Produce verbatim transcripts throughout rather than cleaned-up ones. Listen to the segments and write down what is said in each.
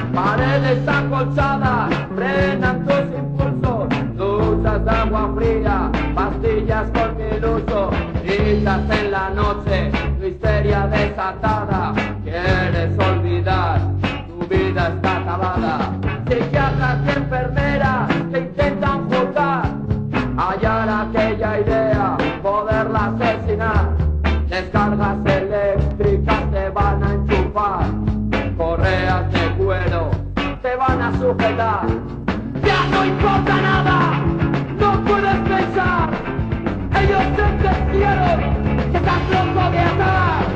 paredes acolchadas frenan tus impulsos, duchas de agua fría, pastillas con mil usos, gritas en la noche, tu histeria desatada, quieres olvidar, tu vida está acabada. Psiquiatras y enfermeras que intentan juzgar, hallar aquella idea, poderla asesinar. Descargas eléctricas te van a enchufar, correas de cuero te van a sujetar. Ya no importa nada, no puedes pensar, ellos sentenciaron que estás loco de atar.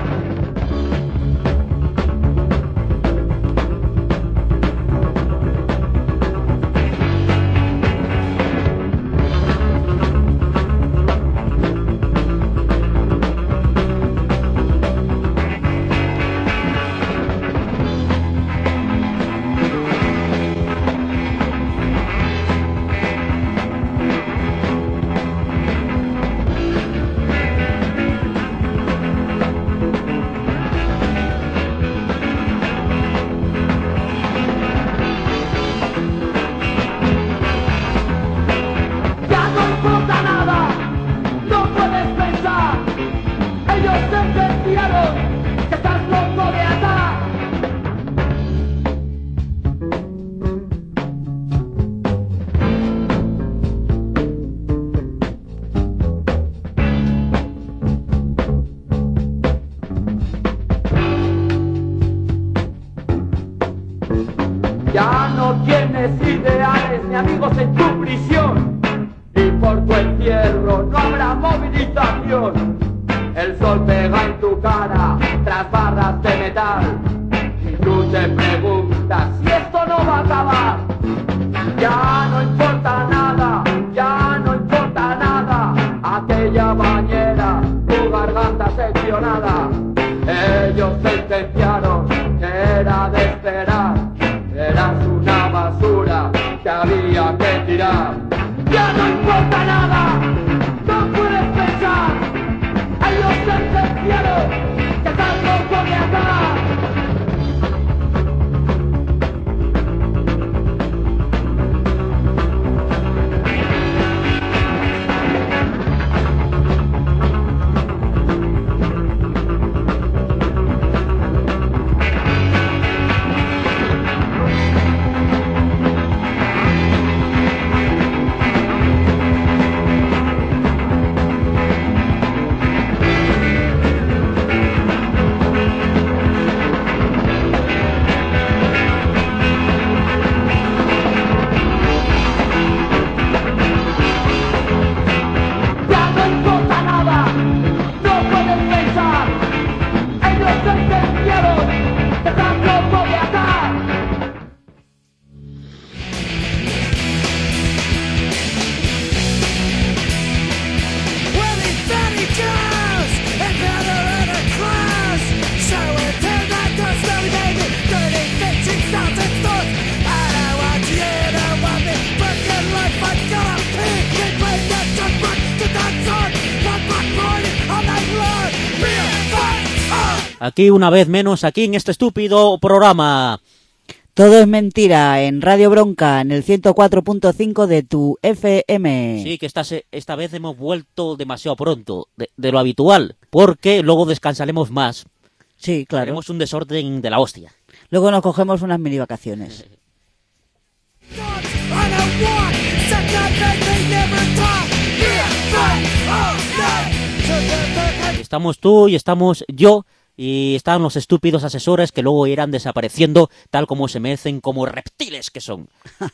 Ya no tienes ideales ni amigos en tu prisión, y por tu encierro no habrá movilización. El sol pega en tu cara tras barras de metal, y tú te preguntas si esto no va a acabar. Ya no importa nada, ya no importa nada, aquella bañera, tu garganta seccionada. Ellos sentenciaron que era de esperar, eras una basura que había que tirar. Ya no importa nada, no puedes pensar, ellos sentenciaron que estás loco de atar. Aquí una vez menos, aquí en este estúpido programa. Todo es mentira, en Radio Bronca, en el ciento cuatro punto cinco de tu F M. Sí, que esta, esta vez hemos vuelto demasiado pronto, de, de lo habitual, porque luego descansaremos más. Sí, claro. Tenemos un desorden de la hostia. Luego nos cogemos unas mini vacaciones. Estamos tú y estamos yo, y están los estúpidos asesores que luego irán desapareciendo tal como se merecen, como reptiles que son.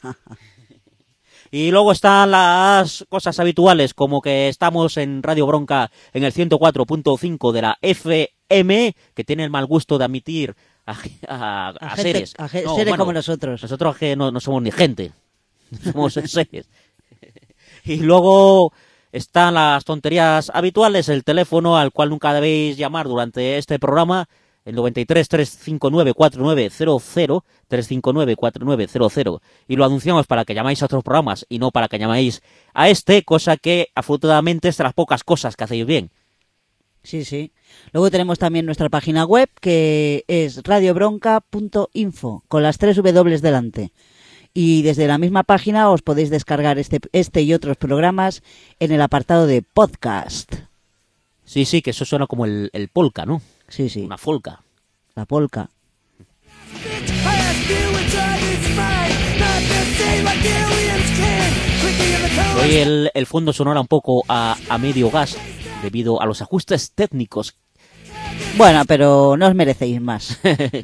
Y luego están las cosas habituales, como que estamos en Radio Bronca en el ciento cuatro punto cinco de la F M, que tiene el mal gusto de admitir a, a, a, a seres. Gente, a ge- no, seres bueno, como nosotros. Nosotros que no, no somos ni gente, somos seres. Y luego están las tonterías habituales, el teléfono al cual nunca debéis llamar durante este programa, el noventa y tres, trescientos cincuenta y nueve, cuarenta y nueve cero cero, trescientos cincuenta y nueve, cuarenta y nueve cero cero, y lo anunciamos para que llamáis a otros programas y no para que llamáis a este, cosa que afortunadamente es de las pocas cosas que hacéis bien. Sí, sí. Luego tenemos también nuestra página web, que es radio bronca punto info, con las tres W delante. Y desde la misma página os podéis descargar este, este y otros programas en el apartado de podcast. Sí, sí, que eso suena como el, el polka, ¿no? Sí, sí. Una folca. La polka. Hoy el, el fondo sonora un poco a, a medio gas debido a los ajustes técnicos. Bueno, pero no os merecéis más.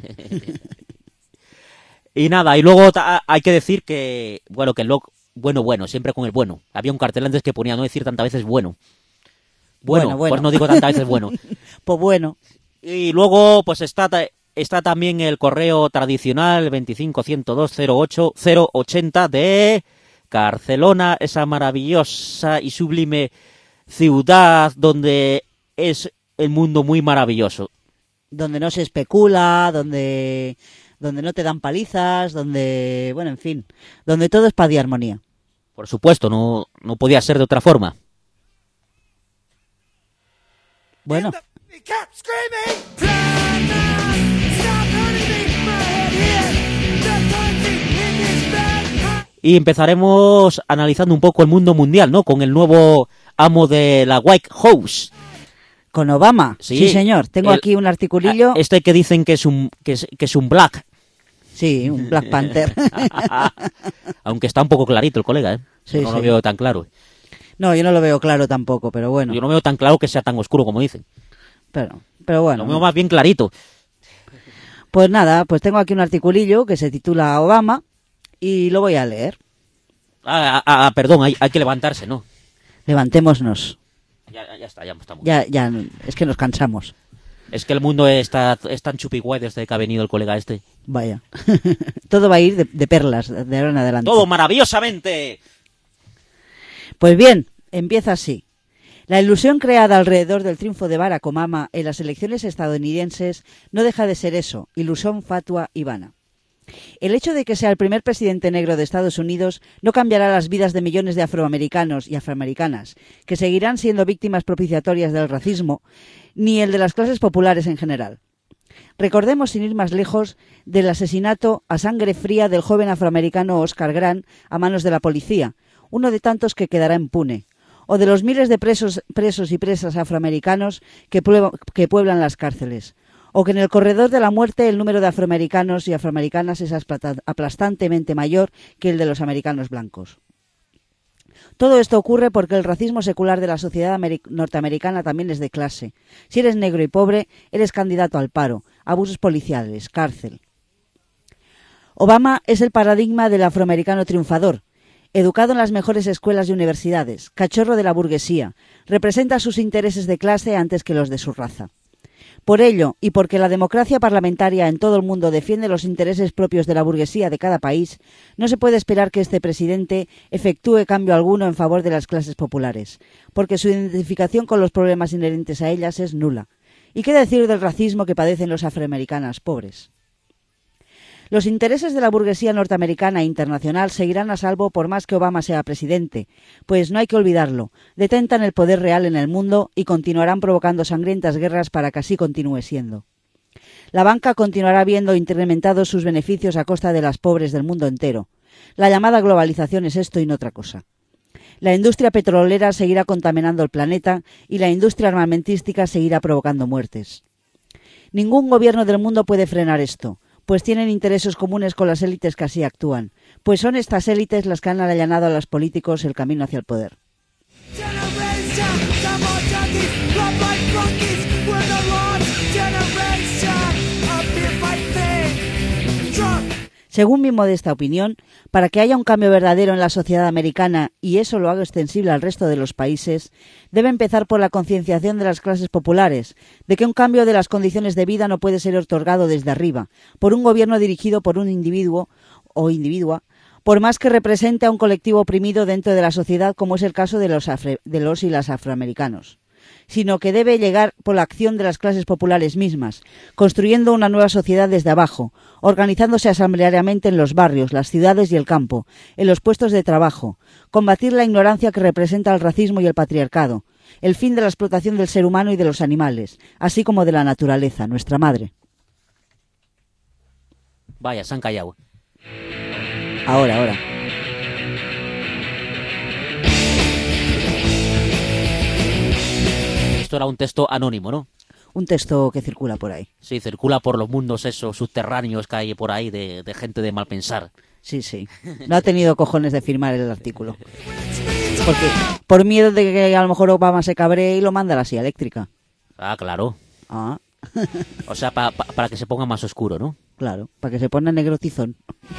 Y nada, y luego ta- hay que decir que, bueno, que el log, bueno, bueno, siempre con el bueno. Había un cartel antes que ponía no decir tantas veces bueno. Bueno, Bueno, bueno. pues no digo tantas veces bueno. Pues bueno. Y luego, pues está, ta- está también el correo tradicional veinticinco ciento dos cero ocho cero ochenta de Barcelona, esa maravillosa y sublime ciudad donde es el mundo muy maravilloso. Donde no se especula, donde, donde no te dan palizas, donde, bueno, en fin, donde todo es paz y armonía. Por supuesto, no, no podía ser de otra forma. Bueno, Y empezaremos analizando un poco el mundo mundial, ¿no? Con el nuevo amo de la White House. con Obama. Sí, Sí, señor. Tengo el- aquí un articulillo. Este que dicen que es un que es, que es un black. Sí, un Black Panther. Aunque está un poco clarito el colega, ¿eh? Sí, no lo sí. veo tan claro. No, yo no lo veo claro tampoco, pero bueno. Yo no veo tan claro que sea tan oscuro como dicen. Pero, pero bueno. Lo veo más bien clarito. Pues nada, pues tengo aquí un articulillo que se titula Obama y lo voy a leer. Ah, ah, ah, perdón, hay, hay que levantarse, ¿no? Levantémonos. Ya, ya está, ya estamos. Ya, ya, es que nos cansamos. Es que el mundo está, es tan chupiguay desde que ha venido el colega este. Vaya. Todo va a ir de, de perlas de ahora en adelante. ¡Todo maravillosamente! Pues bien, empieza así. La ilusión creada alrededor del triunfo de Barack Obama en las elecciones estadounidenses no deja de ser eso, ilusión fatua y vana. El hecho de que sea el primer presidente negro de Estados Unidos no cambiará las vidas de millones de afroamericanos y afroamericanas, que seguirán siendo víctimas propiciatorias del racismo, ni el de las clases populares en general. Recordemos, sin ir más lejos, del asesinato a sangre fría del joven afroamericano Oscar Grant a manos de la policía, uno de tantos que quedará impune, o de los miles de presos, presos y presas afroamericanos que, prueba, que pueblan las cárceles, o que en el corredor de la muerte el número de afroamericanos y afroamericanas es aplastantemente mayor que el de los americanos blancos. Todo esto ocurre porque el racismo secular de la sociedad norteamericana también es de clase. Si eres negro y pobre, eres candidato al paro, abusos policiales, cárcel. Obama es el paradigma del afroamericano triunfador, educado en las mejores escuelas y universidades, cachorro de la burguesía, representa sus intereses de clase antes que los de su raza. Por ello, y porque la democracia parlamentaria en todo el mundo defiende los intereses propios de la burguesía de cada país, no se puede esperar que este presidente efectúe cambio alguno en favor de las clases populares, porque su identificación con los problemas inherentes a ellas es nula. ¿Y qué decir del racismo que padecen los afroamericanos pobres? Los intereses de la burguesía norteamericana e internacional seguirán a salvo por más que Obama sea presidente, pues no hay que olvidarlo, detentan el poder real en el mundo y continuarán provocando sangrientas guerras para que así continúe siendo. La banca continuará viendo incrementados sus beneficios a costa de las pobres del mundo entero. La llamada globalización es esto y no otra cosa. La industria petrolera seguirá contaminando el planeta y la industria armamentística seguirá provocando muertes. Ningún gobierno del mundo puede frenar esto, pues tienen intereses comunes con las élites que así actúan, pues son estas élites las que han allanado a los políticos el camino hacia el poder. Según mi modesta opinión, para que haya un cambio verdadero en la sociedad americana y eso lo haga extensible al resto de los países, debe empezar por la concienciación de las clases populares, de que un cambio de las condiciones de vida no puede ser otorgado desde arriba, por un gobierno dirigido por un individuo o individua, por más que represente a un colectivo oprimido dentro de la sociedad como es el caso de los, afro, de los y las afroamericanos, sino que debe llegar por la acción de las clases populares mismas, construyendo una nueva sociedad desde abajo, organizándose asambleariamente en los barrios, las ciudades y el campo, en los puestos de trabajo, combatir la ignorancia que representa el racismo y el patriarcado, el fin de la explotación del ser humano y de los animales, así como de la naturaleza, nuestra madre. Vaya, se han callado. Ahora, ahora. Esto era un texto anónimo, ¿no? Un texto que circula por ahí. Sí, circula por los mundos esos subterráneos que hay por ahí de, de gente de mal pensar. Sí, sí. No ha tenido cojones de firmar el artículo. Porque por miedo de que a lo mejor Obama se cabree y lo manda a la silla eléctrica. Ah, claro. Ah, O sea, pa- pa- para que se ponga más oscuro, ¿no? claro, para que se ponga negro tizón.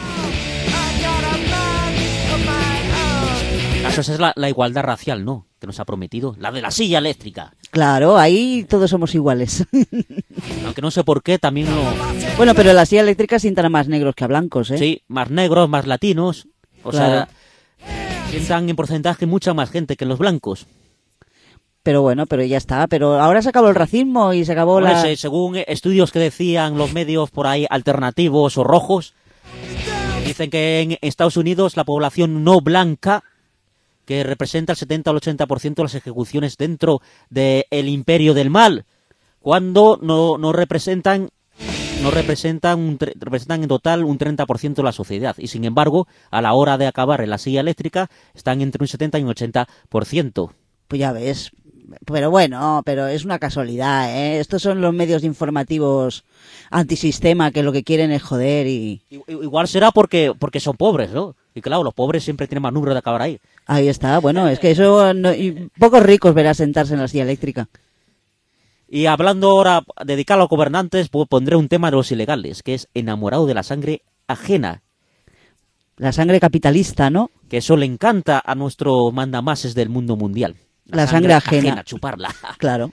Eso es la, la igualdad racial, ¿no? Que nos ha prometido. La de la silla eléctrica. Claro, ahí todos somos iguales. Aunque no sé por qué, también lo... Bueno, pero la silla eléctrica sientan a más negros que a blancos, ¿eh? Sí, más negros, más latinos. O Claro. sea, sientan en porcentaje mucha más gente que los blancos. Pero bueno, pero ya está. Pero ahora se acabó el racismo y se acabó Hombre, la... se- según estudios que decían los medios por ahí alternativos o rojos, dicen que en Estados Unidos la población no blanca, que representa el setenta al ochenta por ciento de las ejecuciones dentro del imperio del mal, cuando no, no representan no representan, un, tre- representan en total un treinta por ciento de la sociedad. Y sin embargo, a la hora de acabar en la silla eléctrica, están entre un setenta y un ochenta por ciento. Pues ya ves. Pero bueno, pero es una casualidad, ¿eh? Estos son los medios informativos antisistema que lo que quieren es joder y... I- Igual será porque, porque son pobres, ¿no? Y claro, los pobres siempre tienen más número de acabar ahí. Ahí está, bueno, es que eso... No... y pocos ricos verás sentarse en la silla eléctrica. Y hablando ahora, dedicado a los gobernantes, pues pondré un tema de los ilegales, que es enamorado de la sangre ajena. La sangre capitalista, ¿no? Que eso le encanta a nuestro mandamases del mundo mundial. La sangre ajena. Chuparla. Claro.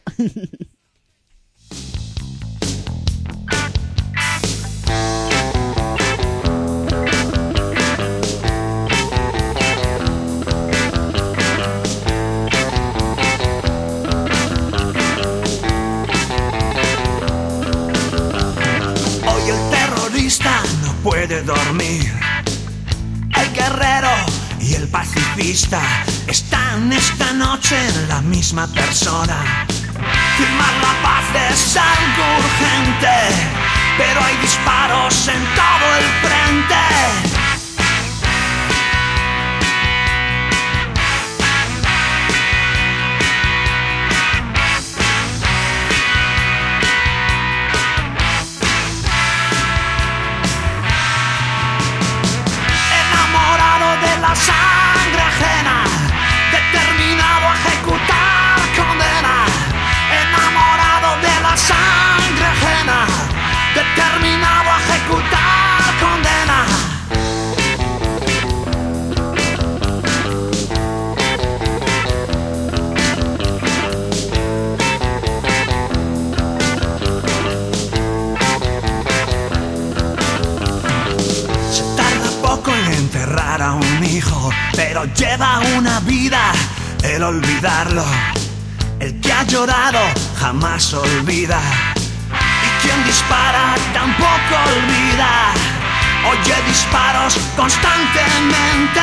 Hoy el terrorista no puede dormir. El guerrero y el pacifista están esta noche en la misma persona. Firmar la paz es algo urgente, pero hay disparos en todo el frente. Enamorado de la sangre ajena, determinado a ejecutar condena. Enamorado de la sangre ajena, determinado a ejecutar condena. Se tarda poco en enterrar a un hijo, pero lleva una vida el olvidarlo. El que ha llorado jamás olvida, y quien dispara tampoco olvida. Oye disparos constantemente.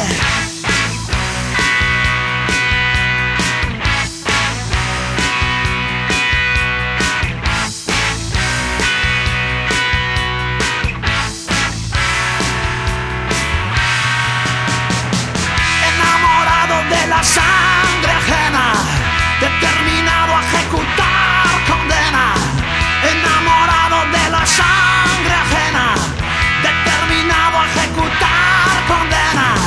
Enamorado de la sangre ajena, determinado a ejecutar condena. Enamorado de la sangre ajena, determinado a ejecutar condena.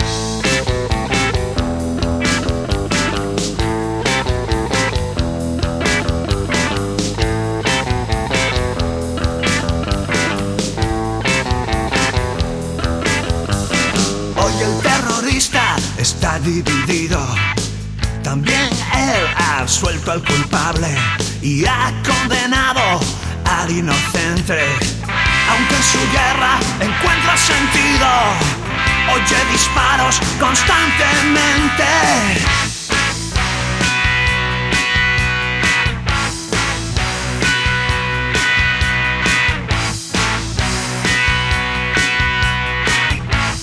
Hoy el terrorista está dividido. También él ha absuelto al culpable y ha condenado al inocente. Aunque en su guerra encuentra sentido, oye disparos constantemente.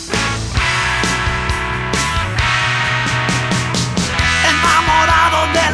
Enamorado de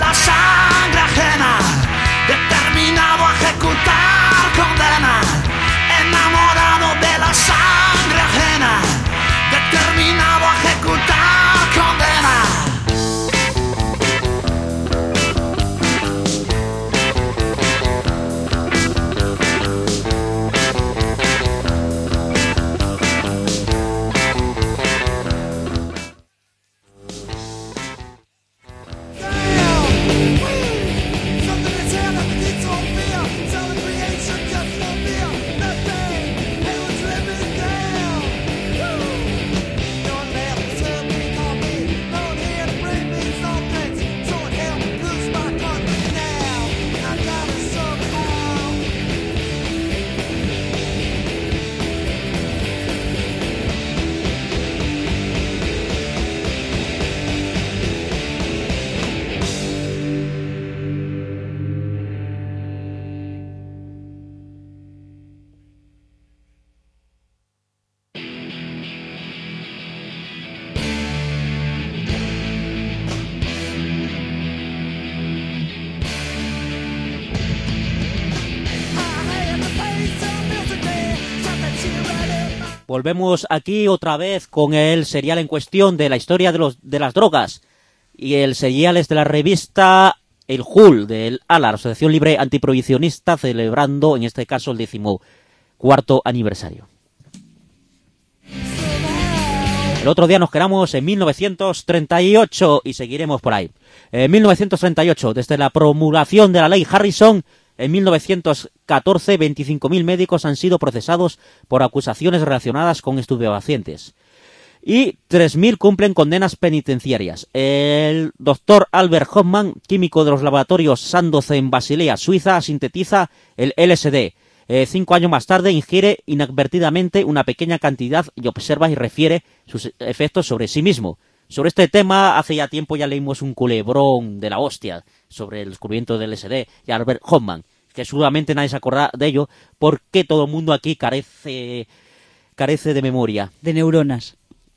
Volvemos aquí otra vez con el serial en cuestión de la historia de, los, de las drogas. Y el serial es de la revista El H U L, del A L A, Asociación Libre Antiprohibicionista, celebrando en este caso el decimocuarto aniversario. El otro día nos quedamos en mil novecientos treinta y ocho y seguiremos por ahí. En mil novecientos treinta y ocho, desde la promulgación de la ley Harrison, en mil novecientos catorce, veinticinco mil médicos han sido procesados por acusaciones relacionadas con estupefacientes. Y tres mil cumplen condenas penitenciarias. El doctor Albert Hoffman, químico de los laboratorios Sandoz en Basilea, Suiza, sintetiza el L S D. Eh, cinco años más tarde ingiere inadvertidamente una pequeña cantidad y observa y refiere sus efectos sobre sí mismo. Sobre este tema, hace ya tiempo ya leímos un culebrón de la hostia sobre el descubrimiento del L S D y Albert Hoffman, que seguramente nadie se acordará de ello, porque todo el mundo aquí carece, carece de memoria. De neuronas.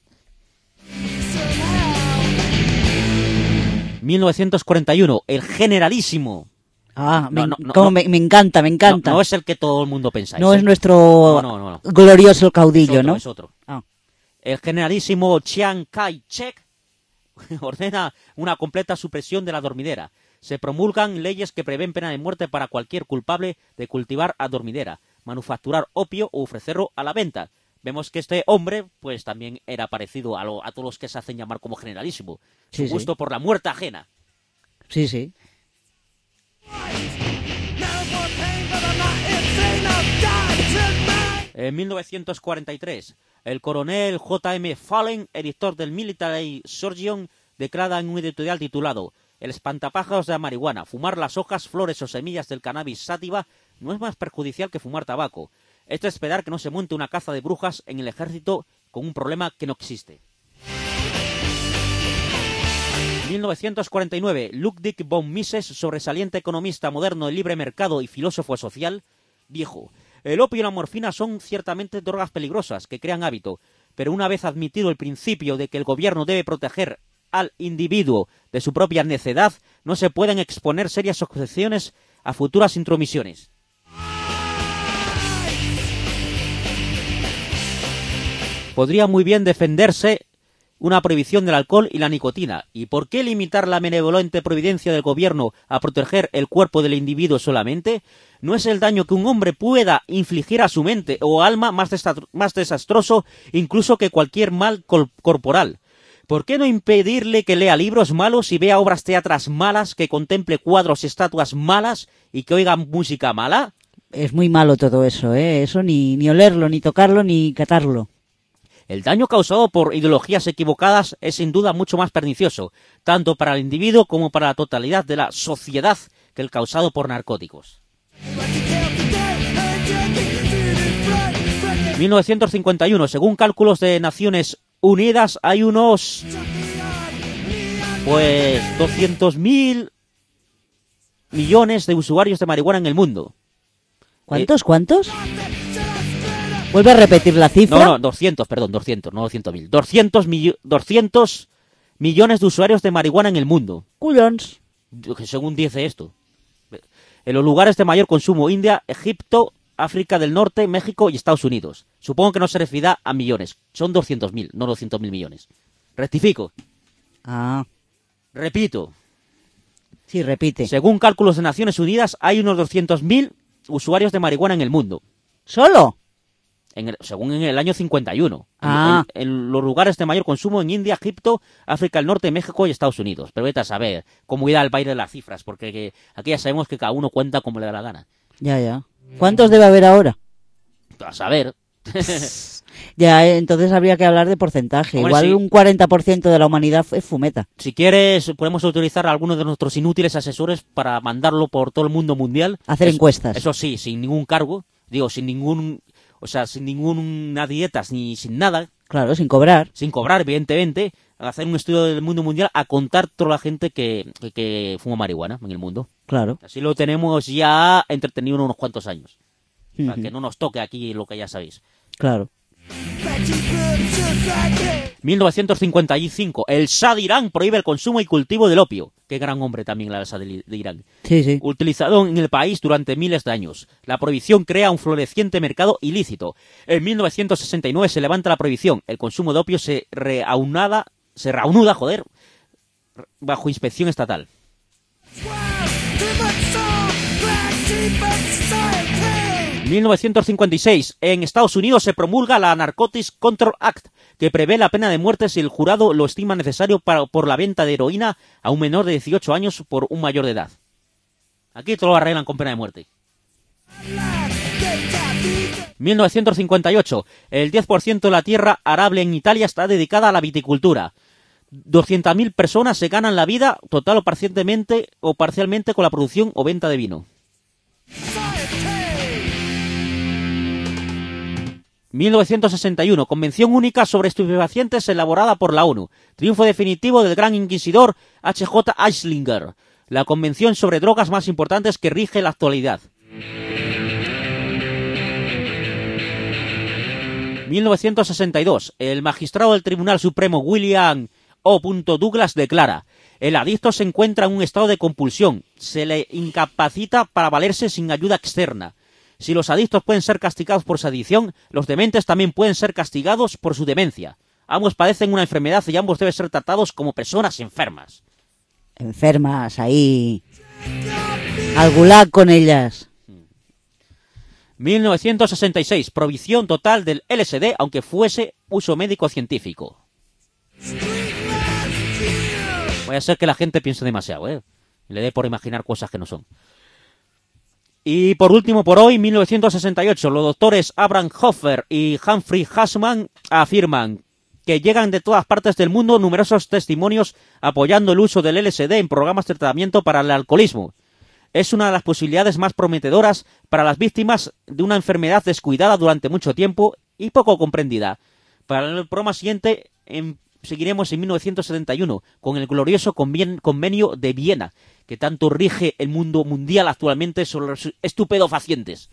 mil novecientos cuarenta y uno, el generalísimo. Ah, No, me, no, no, cómo no. me, me encanta, me encanta. No, no es el que todo el mundo pensáis. No ¿eh? es nuestro No, no, no, no. glorioso caudillo, Es otro, ¿no? es otro. Ah. El generalísimo Chiang Kai-shek ordena una completa supresión de la dormidera. Se promulgan leyes que prevén pena de muerte para cualquier culpable de cultivar adormidera, manufacturar opio o ofrecerlo a la venta. Vemos que este hombre, pues también era parecido a, lo, a todos los que se hacen llamar como generalísimo. Su Sí, sí. gusto por la muerte ajena. Sí, sí. En mil novecientos cuarenta y tres, el coronel J M Fallen, editor del Military Surgeon, declara en un editorial titulado El espantapájaros de la marihuana, fumar las hojas, flores o semillas del cannabis sativa no es más perjudicial que fumar tabaco. Esto es esperar que no se monte una caza de brujas en el ejército con un problema que no existe. mil novecientos cuarenta y nueve, Ludwig von Mises, sobresaliente economista moderno de libre mercado y filósofo social, dijo: el opio y la morfina son ciertamente drogas peligrosas que crean hábito, pero una vez admitido el principio de que el gobierno debe proteger al individuo de su propia necedad, no se pueden exponer serias objeciones a futuras intromisiones. Podría muy bien defenderse una prohibición del alcohol y la nicotina. ¿Y por qué limitar la benevolente providencia del gobierno a proteger el cuerpo del individuo solamente? ¿No es el daño que un hombre pueda infligir a su mente o alma más, más desastroso incluso que cualquier mal corporal? ¿Por qué no impedirle que lea libros malos y vea obras teatrales malas, que contemple cuadros y estatuas malas y que oiga música mala? Es muy malo todo eso, ¿eh? Eso ni, ni olerlo, ni tocarlo, ni catarlo. El daño causado por ideologías equivocadas es sin duda mucho más pernicioso, tanto para el individuo como para la totalidad de la sociedad, que el causado por narcóticos. mil novecientos cincuenta y uno, según cálculos de Naciones Unidas, hay unos, pues, doscientos mil millones de usuarios de marihuana en el mundo. ¿Cuántos? ¿Cuántos? ¿Vuelve a repetir la cifra? No, no, doscientos, perdón, doscientos, no doscientos mil. doscientos, millo- doscientos millones de usuarios de marihuana en el mundo. Cullons. Según dice esto. En los lugares de mayor consumo: India, Egipto, África del Norte, México y Estados Unidos. Supongo que no se refiere a millones. Son doscientos mil, no doscientos mil millones. Rectifico. Ah, Repito. sí, repite. Según cálculos de Naciones Unidas, hay unos doscientos mil usuarios de marihuana en el mundo. ¿Solo? En el, según en el año cincuenta y uno. Ah. En, en los lugares de mayor consumo: en India, Egipto, África del Norte, México y Estados Unidos. Pero vete a saber cómo irá el baile de las cifras, porque que, aquí ya sabemos que cada uno cuenta como le da la gana. Ya, ya. ¿Cuántos debe haber ahora? A saber. Ya, eh, entonces habría que hablar de porcentaje. Hombre, Igual sí. un cuarenta por ciento de la humanidad es fumeta. Si quieres, podemos utilizar a algunos de nuestros inútiles asesores para mandarlo por todo el mundo mundial. Hacer Es- encuestas. Eso sí, sin ningún cargo. Digo, sin ningún... O sea, sin ninguna dieta, ni sin nada. Claro, sin cobrar. Sin cobrar, evidentemente. Hacer un estudio del mundo mundial a contar toda la gente que, que, que fuma marihuana en el mundo. Claro. Así lo tenemos ya entretenido unos cuantos años. Para Ujú. que no nos toque aquí lo que ya sabéis. Claro. mil novecientos cincuenta y cinco, el Shah de Irán prohíbe el consumo y cultivo del opio. Qué gran hombre también la Shah de, de Irán. Sí, sí. Utilizado en el país durante miles de años. La prohibición crea un floreciente mercado ilícito. En mil novecientos sesenta y nueve se levanta la prohibición. El consumo de opio se reanuda, se reanuda, joder, bajo inspección estatal. mil novecientos cincuenta y seis. En Estados Unidos se promulga la Narcotics Control Act, que prevé la pena de muerte si el jurado lo estima necesario para, por la venta de heroína a un menor de dieciocho años por un mayor de edad. Aquí todo lo arreglan con pena de muerte. mil novecientos cincuenta y ocho. El diez por ciento de la tierra arable en Italia está dedicada a la viticultura. doscientas mil personas se ganan la vida total o parcialmente, o parcialmente con la producción o venta de vino. mil novecientos sesenta y uno. Convención única sobre estupefacientes elaborada por la ONU. Triunfo definitivo del gran inquisidor H J Eislinger. La convención sobre drogas más importantes que rige la actualidad. mil novecientos sesenta y dos. El magistrado del Tribunal Supremo William O. Douglas declara: el adicto se encuentra en un estado de compulsión. Se le incapacita para valerse sin ayuda externa. Si los adictos pueden ser castigados por su adicción, los dementes también pueden ser castigados por su demencia. Ambos padecen una enfermedad y ambos deben ser tratados como personas enfermas. Enfermas, ahí. Al gulag con ellas. mil novecientos sesenta y seis. Prohibición total del L S D, aunque fuese uso médico científico. Voy a ser que la gente piense demasiado, ¿eh? Y le dé por imaginar cosas que no son. Y por último, por hoy, mil novecientos sesenta y ocho, los doctores Abraham Hoffer y Humphrey Hassman afirman que llegan de todas partes del mundo numerosos testimonios apoyando el uso del L S D en programas de tratamiento para el alcoholismo. Es una de las posibilidades más prometedoras para las víctimas de una enfermedad descuidada durante mucho tiempo y poco comprendida. Para el programa siguiente en, seguiremos en mil novecientos setenta y uno con el glorioso Convenio de Viena, que tanto rige el mundo mundial actualmente sobre los estupefacientes.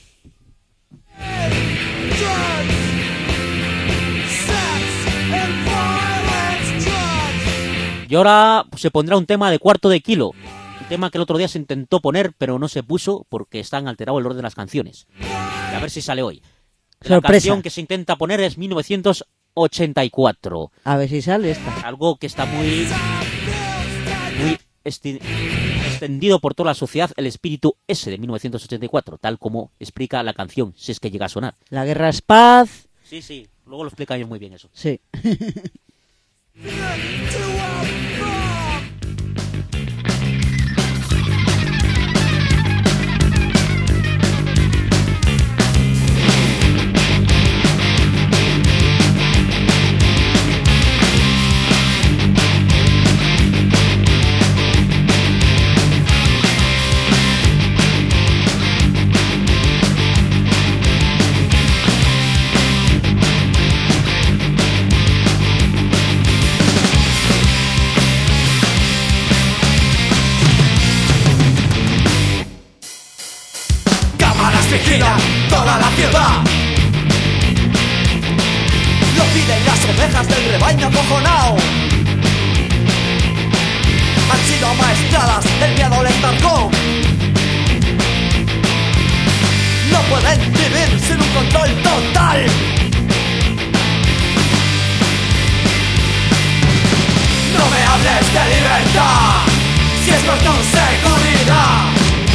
Y ahora se pondrá un tema de cuarto de kilo. Un tema que el otro día se intentó poner, pero no se puso porque están alterado el orden de las canciones. Y a ver si sale hoy. La Sorpresa. canción que se intenta poner es mil novecientos ochenta y cuatro. A ver si sale esta. Algo que está muy... muy esti- extendido por toda la sociedad, el espíritu ese de mil novecientos ochenta y cuatro, tal como explica la canción, si es que llega a sonar. La guerra es paz. Sí, sí, luego lo explica yo muy bien eso. Sí. Vigilan toda la ciudad. Lo piden las ovejas del rebaño acojonao. Han sido amaestradas, el miedo les marcó. No pueden vivir sin un control total. No me hables de libertad, si es por tu seguridad.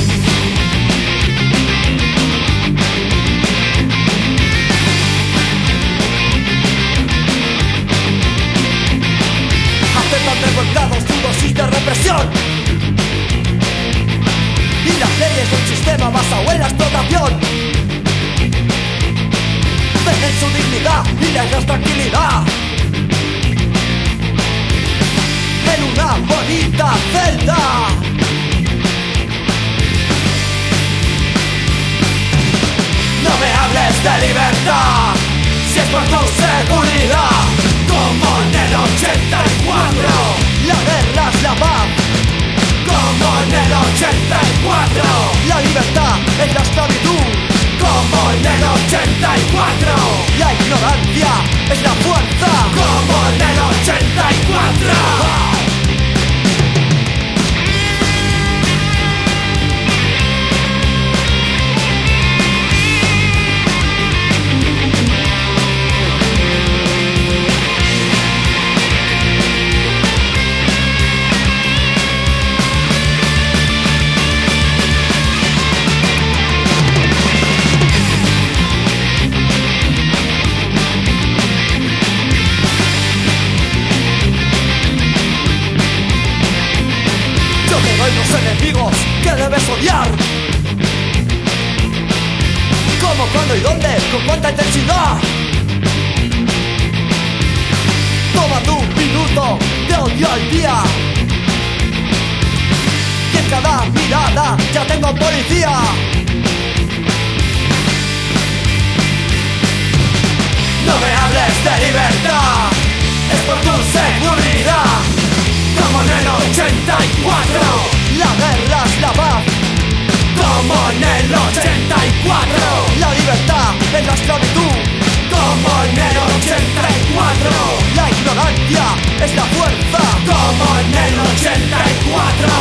Aceptan revolcados su dosis de represión. Y las leyes de un sistema basado en la explotación. Venden su dignidad y les das tranquilidad. En una bonita celda. No me hables de libertad, si es por tu seguridad. Como en el ochenta y cuatro, la guerra es la paz. Como en el ochenta y cuatro, la libertad es la esclavitud. Como en en el ochenta y cuatro. La ignorancia es la fuerza, como en el ochenta y cuatro. Enemigos que debes odiar. ¿Cómo, cuándo y dónde? ¿Con cuánta intensidad? Toma tu minuto de odio al día. Y en cada mirada ya tengo policía. No me hables de libertad, es por tu seguridad. Como en el ochenta y cuatro. La guerra es la paz, como en el ochenta y cuatro. La libertad es la esclavitud, como en el ochenta y cuatro. La ignorancia es la fuerza, como en el ochenta y cuatro.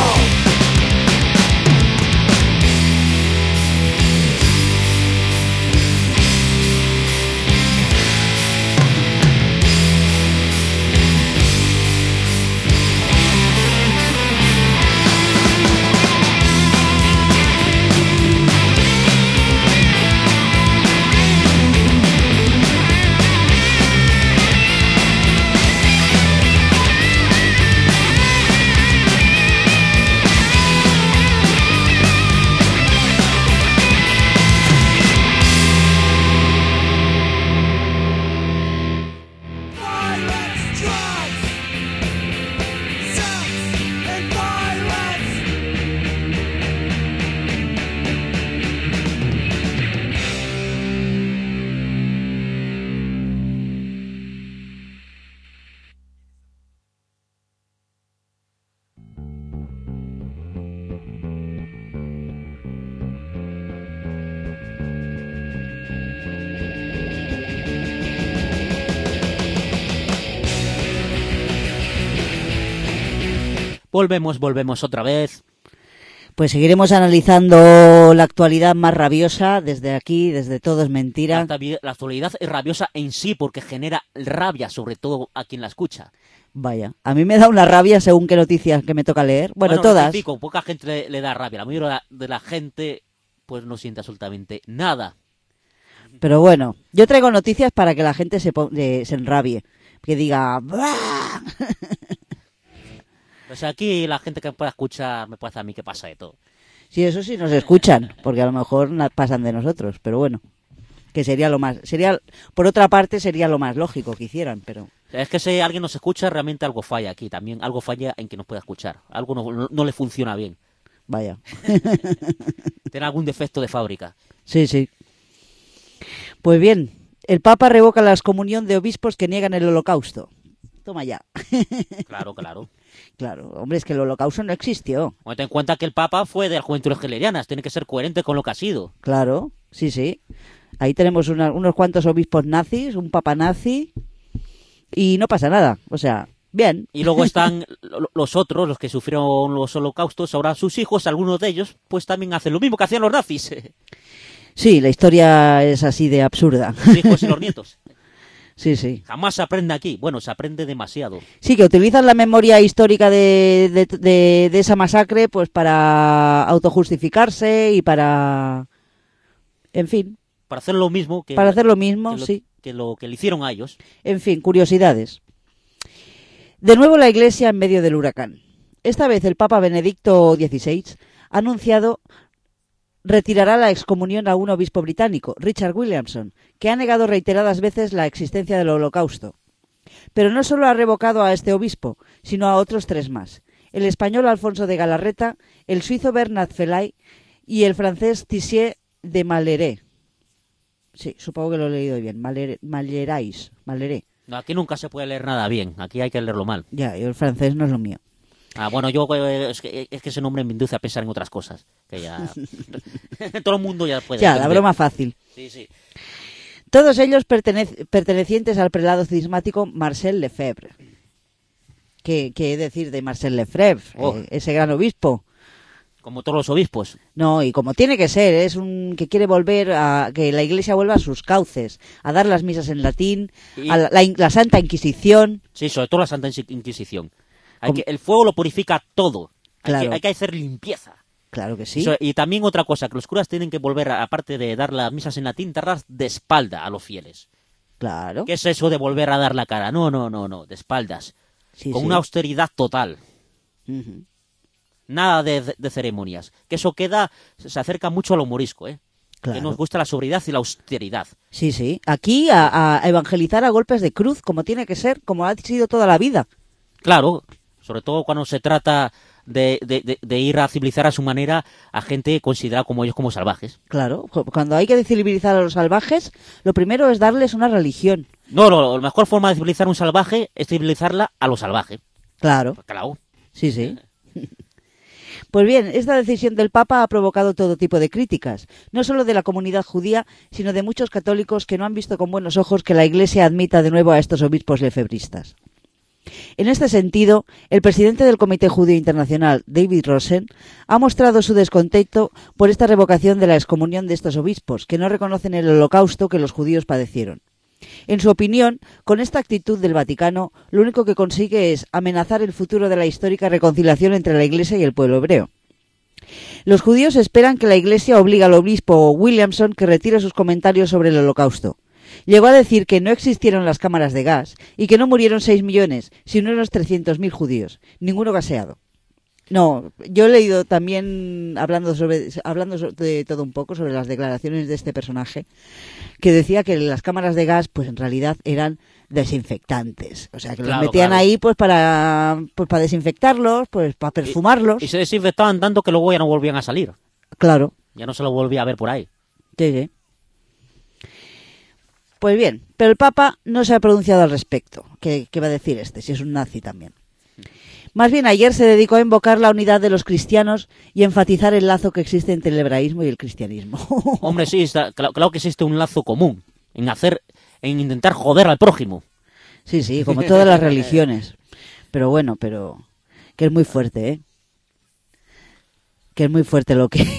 Volvemos, volvemos otra vez. Pues seguiremos analizando la actualidad más rabiosa desde aquí, desde Todo es Mentira. La, la actualidad es rabiosa en sí porque genera rabia, sobre todo a quien la escucha. Vaya, a mí me da una rabia según qué noticias que me toca leer. Bueno, bueno todas. Típico, poca gente le, le da rabia. La mayoría de la gente pues no siente absolutamente nada. Pero bueno, yo traigo noticias para que la gente se, eh, se enrabie. Que diga... ¡Bah! O sea, aquí la gente que pueda escuchar me parece a mí que pasa de todo. Sí, eso sí nos escuchan, porque a lo mejor pasan de nosotros, pero bueno, que sería lo más, sería, por otra parte sería lo más lógico que hicieran, pero... Es que si alguien nos escucha, realmente algo falla aquí también, algo falla en que nos pueda escuchar, algo no, no, no le funciona bien. Vaya. Tiene algún defecto de fábrica. Sí, sí. Pues bien, el Papa revoca la excomunión de obispos que niegan el holocausto. Toma ya. Claro, claro. Claro, hombre, es que el holocausto no existió. Bueno, ten en cuenta que el Papa fue de las Juventudes Hitlerianas, tiene que ser coherente con lo que ha sido. Claro, sí, sí. Ahí tenemos una, unos cuantos obispos nazis, un papa nazi, y no pasa nada, o sea, bien. Y luego están los otros, los que sufrieron los holocaustos, ahora sus hijos, algunos de ellos, pues también hacen lo mismo que hacían los nazis. Sí, la historia es así de absurda. Los hijos y los nietos. Sí, sí. Jamás se aprende aquí. Bueno, se aprende demasiado. Sí, que utilizan la memoria histórica de, de, de, de esa masacre pues para autojustificarse y para... En fin. Para hacer lo mismo que... Para hacer lo mismo, que lo, sí. Que lo que le hicieron a ellos. En fin, curiosidades. De nuevo la Iglesia en medio del huracán. Esta vez el Papa Benedicto dieciséis ha anunciado... retirará la excomunión a un obispo británico, Richard Williamson, que ha negado reiteradas veces la existencia del holocausto. Pero no solo ha revocado a este obispo, sino a otros tres más. El español Alfonso de Galarreta, el suizo Bernard Felay y el francés Tissier de Malheré. Sí, supongo que lo he leído bien. Malheré, Malherais, Malheré. No, aquí nunca se puede leer nada bien, aquí hay que leerlo mal. Ya, y el francés no es lo mío. Ah, bueno, yo eh, es, que, es que ese nombre me induce a pensar en otras cosas. Que ya. Todo el mundo ya puede. Ya, entender. la broma fácil. Sí, sí. Todos ellos pertenec- pertenecientes al prelado cismático Marcel Lefebvre. ¿Qué, qué decir de Marcel Lefebvre? Oh. Eh, ese gran obispo. Como todos los obispos. No, y como tiene que ser, es un que quiere volver a que la Iglesia vuelva a sus cauces, a dar las misas en latín, Y- a la, la, la Santa Inquisición. Sí, sobre todo la Santa Inquisición. Hay Como- que, el fuego lo purifica todo. Hay, Claro. que, hay que hacer limpieza. Claro que sí. Eso- y también otra cosa, que los curas tienen que volver, a- aparte de dar las misas en latín, darlas de espalda a los fieles. Claro. ¿Qué es eso de volver a dar la cara? No, no, no, no, de espaldas. Sí, con sí. una austeridad total. Ujú. Nada de, de- de ceremonias. Que eso queda, se acerca mucho al humorisco, ¿eh? Claro. Que nos gusta la sobriedad y la austeridad. Sí, sí. Aquí a, a evangelizar a golpes de cruz, como tiene que ser, como ha sido toda la vida. Claro, sobre todo cuando se trata de, de- de- de ir a civilizar a su manera a gente considerada como ellos como salvajes. Claro. Cu- Cuando hay que civilizar a los salvajes, lo primero es darles una religión. No, no, la mejor forma de civilizar a un salvaje es civilizarla a lo salvaje. Claro. Claro. Sí, sí. Pues bien, esta decisión del Papa ha provocado todo tipo de críticas, no solo de la comunidad judía, sino de muchos católicos que no han visto con buenos ojos que la Iglesia admita de nuevo a estos obispos lefebristas. En este sentido, el presidente del Comité Judío Internacional, David Rosen, ha mostrado su descontento por esta revocación de la excomunión de estos obispos, que no reconocen el holocausto que los judíos padecieron. En su opinión, con esta actitud del Vaticano, lo único que consigue es amenazar el futuro de la histórica reconciliación entre la Iglesia y el pueblo hebreo. Los judíos esperan que la Iglesia obligue al obispo Williamson que retire sus comentarios sobre el Holocausto. Llegó a decir que no existieron las cámaras de gas y que no murieron seis millones, sino unos trescientos mil judíos, ninguno gaseado. No, yo he leído también, hablando sobre hablando de todo un poco, sobre las declaraciones de este personaje, que decía que las cámaras de gas, pues en realidad eran desinfectantes. O sea, que Claro, los metían claro. ahí pues para pues para desinfectarlos, pues para perfumarlos. Y se desinfectaban tanto que luego ya no volvían a salir. Claro. Ya no se lo volvía a ver por ahí. Sí, sí. Pues bien, pero el Papa no se ha pronunciado al respecto. ¿Qué, qué va a decir este? Si es un nazi también. Más bien, ayer se dedicó a invocar la unidad de los cristianos y enfatizar el lazo que existe entre el hebraísmo y el cristianismo. Hombre, sí, está, claro, claro que existe un lazo común en hacer, en intentar joder al prójimo. Sí, sí, como todas las religiones. Pero bueno, pero que es muy fuerte, ¿eh? Que es muy fuerte lo que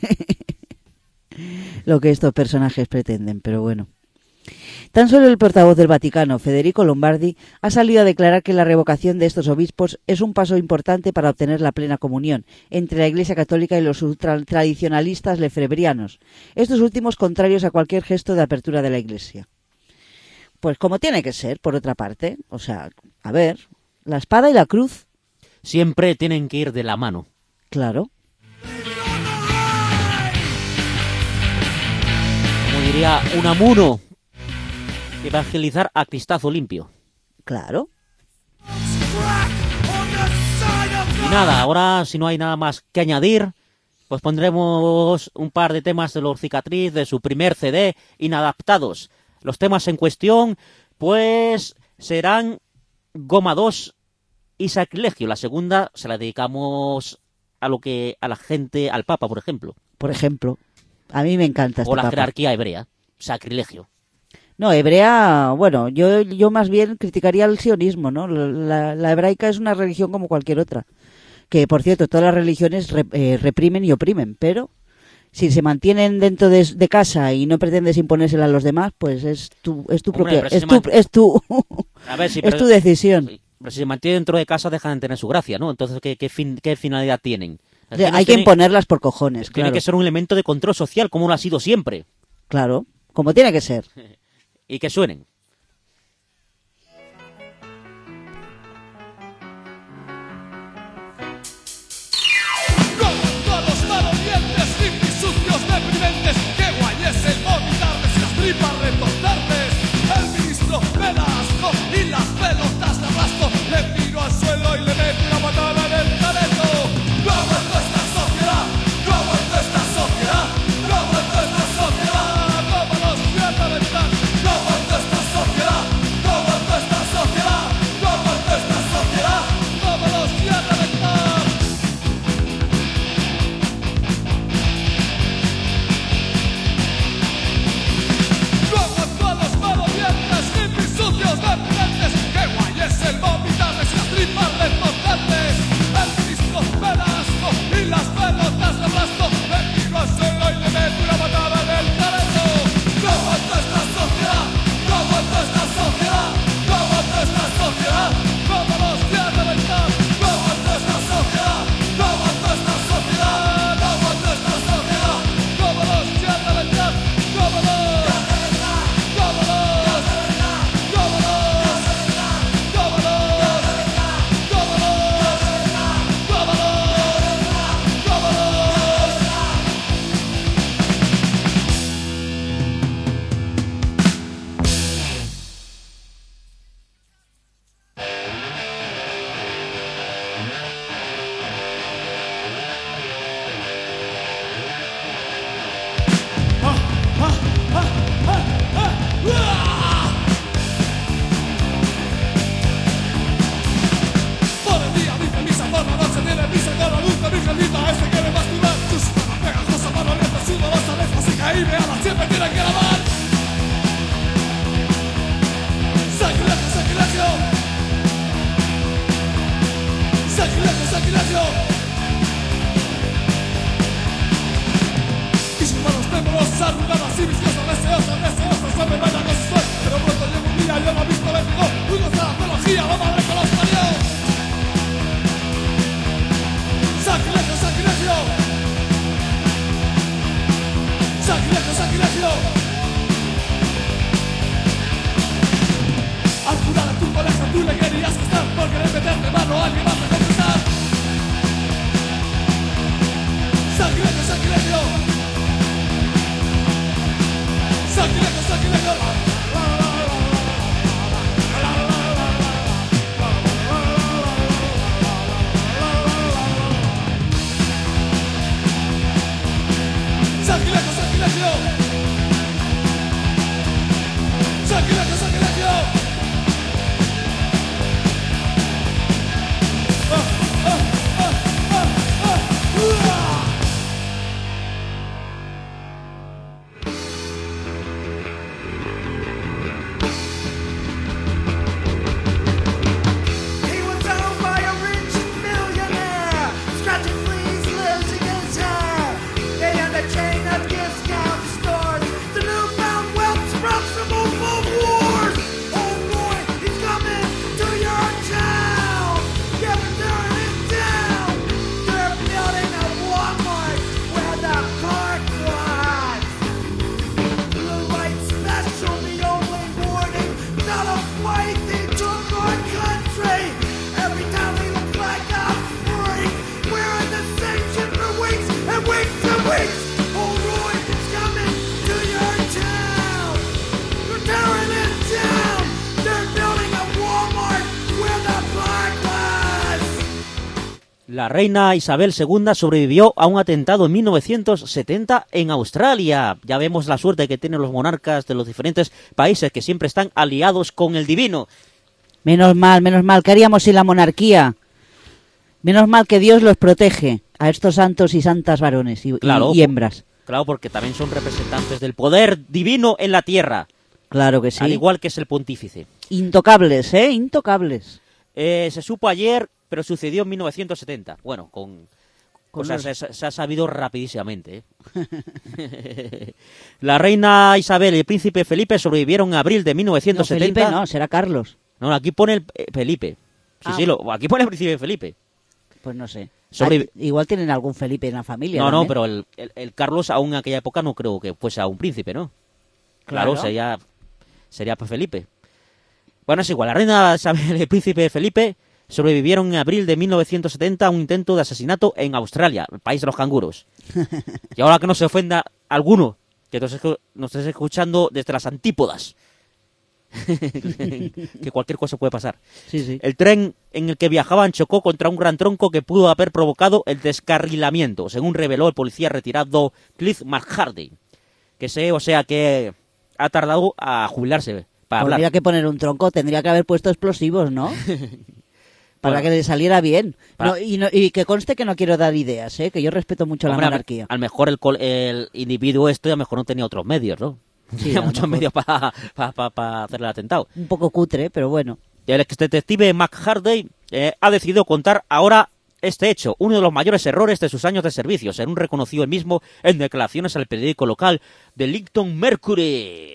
lo que estos personajes pretenden, pero bueno. Tan solo el portavoz del Vaticano, Federico Lombardi, ha salido a declarar que la revocación de estos obispos es un paso importante para obtener la plena comunión entre la Iglesia Católica y los ultra- tradicionalistas lefebvrianos, estos últimos contrarios a cualquier gesto de apertura de la Iglesia. Pues como tiene que ser, por otra parte, o sea, a ver, la espada y la cruz, Siempre tienen que ir de la mano. claro, Como diría Unamuno, evangelizar a cristazo limpio. claro. Y nada, ahora si no hay nada más que añadir, pues pondremos un par de temas de los Cicatriz de su primer C D, Inadaptados. Los temas en cuestión, pues serán Goma dos y Sacrilegio. La segunda se la dedicamos a lo que a la gente, al Papa, por ejemplo. Por ejemplo, a mí me encanta este O la Papa. jerarquía hebrea. Sacrilegio. No, hebrea, bueno, yo, yo más bien criticaría el sionismo, ¿no? La, la hebraica es una religión como cualquier otra. Que, por cierto, todas las religiones re- eh, reprimen y oprimen, pero si se mantienen dentro de, de casa y no pretendes imponérsela a los demás, pues es tu, es tu Hombre, propia, pero si es se tu, man- es tu, A ver, sí, es pero- tu decisión. Sí, pero si se mantiene dentro de casa dejan de tener su gracia, ¿no? Entonces, ¿qué, qué, fin, qué finalidad tienen? O sea, hay que Tiene- imponerlas por cojones, Tiene claro. que ser un elemento de control social, como lo ha sido siempre. Claro, como tiene que ser. Y que suenen. Con todos malolientes, limpios, sucios, deprimentes, que guay es el vomitarles y las tripas retorcerles. El ministro me da asco y las pelotas le arrastro, le tiro al suelo y le meto una patada en el talento. No aguanto esta sociedad, no aguanto esta sociedad, no aguanto esta sociedad, como nos voy a reventar. No aguanto esta sociedad. y me ama, siempre tiene que lavar. Sacrilegio, sacrilegio. Sacrilegio, sacrilegio. Y sus manos temblorosas, arrugadas y viciosas, deseosas, deseosas, se me bailan con su suerte. Pero pronto llega un día, yo no he visto vértigo, uno de la zoología, la madre que los parió. Sacrilegio, sacrilegio. Sacrilegio, sacrilegio. Al curar a tu colegio tú le querías gustar por querer meterte mano a alguien más a confesar. Sacrilegio, sacrilegio. Sacrilegio, sacrilegio. Sacrilegio, sacrilegio. Sacrilegio, sacrilegio. Ah, ah, ah, ah, ah, uh. He was owned by a rich millionaire, scratching fleas, losing his hair. They had a chain of discount stores. The newfound wealth sprouts from awful wars. Oh boy, he's coming to your town. Yeah, but they're in town. They're building a Walmart where the park was. Blue light special, the only warning. Not a fight, they took our country. Every time we look like a freak, we're in the same shit for weeks and weeks and weeks. Oh, Roy, it's coming to your town. They're tearing it down. They're building a Walmart where the park was. La reina Isabel segunda sobrevivió a un atentado en mil novecientos setenta en Australia. Ya vemos la suerte que tienen los monarcas de los diferentes países que siempre están aliados con el divino. Menos mal, menos mal. ¿Qué haríamos sin la monarquía? Menos mal que Dios los protege a estos santos y santas varones y, y- Claro. y hembras. Claro, porque también son representantes del poder divino en la tierra, Claro que sí. al igual que es el pontífice. Intocables, ¿eh? Intocables. Eh, se supo ayer, pero sucedió en mil novecientos setenta. Bueno, con Con cosas los- se, se ha sabido rapidísimamente. ¿eh? La reina Isabel y el príncipe Felipe sobrevivieron en abril de mil No, novecientos setenta. Felipe no, será Carlos. No, aquí pone el eh, Felipe. Sí, Ah. sí, lo, aquí pone el príncipe Felipe. Pues no sé. Sobrevi- Ah, igual tienen algún Felipe en la familia. No, no, también. pero el, el- el Carlos aún en aquella época no creo que fuese a un príncipe, ¿no? Claro, Claro. sería, sería pues Felipe. Bueno, es igual, la reina Isabel y el príncipe Felipe sobrevivieron en abril de mil novecientos setenta a un intento de asesinato en Australia, el país de los canguros. Y ahora que no se ofenda alguno que nos escu- nos estés escuchando desde las antípodas, que cualquier cosa puede pasar. Sí, sí. El tren en el que viajaban chocó contra un gran tronco que pudo haber provocado el descarrilamiento, según reveló el policía retirado Cliff McHardy, que sé, o sea que ha tardado a jubilarse para hablar. Tendría que poner un tronco, tendría que haber puesto explosivos, ¿no? Para Bueno. que le saliera bien. Para- No, y, no- y que conste que no quiero dar ideas, ¿eh? Que yo respeto mucho Hombre, la a- monarquía. A lo mejor el, col- el individuo este a lo mejor no tenía otros medios, ¿no? Sí, Tenía a lo muchos mejor. medios para pa, pa- pa hacer el atentado. Un poco cutre, pero bueno. El ex detective McHardy eh, ha decidido contar ahora este hecho, uno de los mayores errores de sus años de servicio, según reconoció él mismo en declaraciones al periódico local The Lincoln Mercury.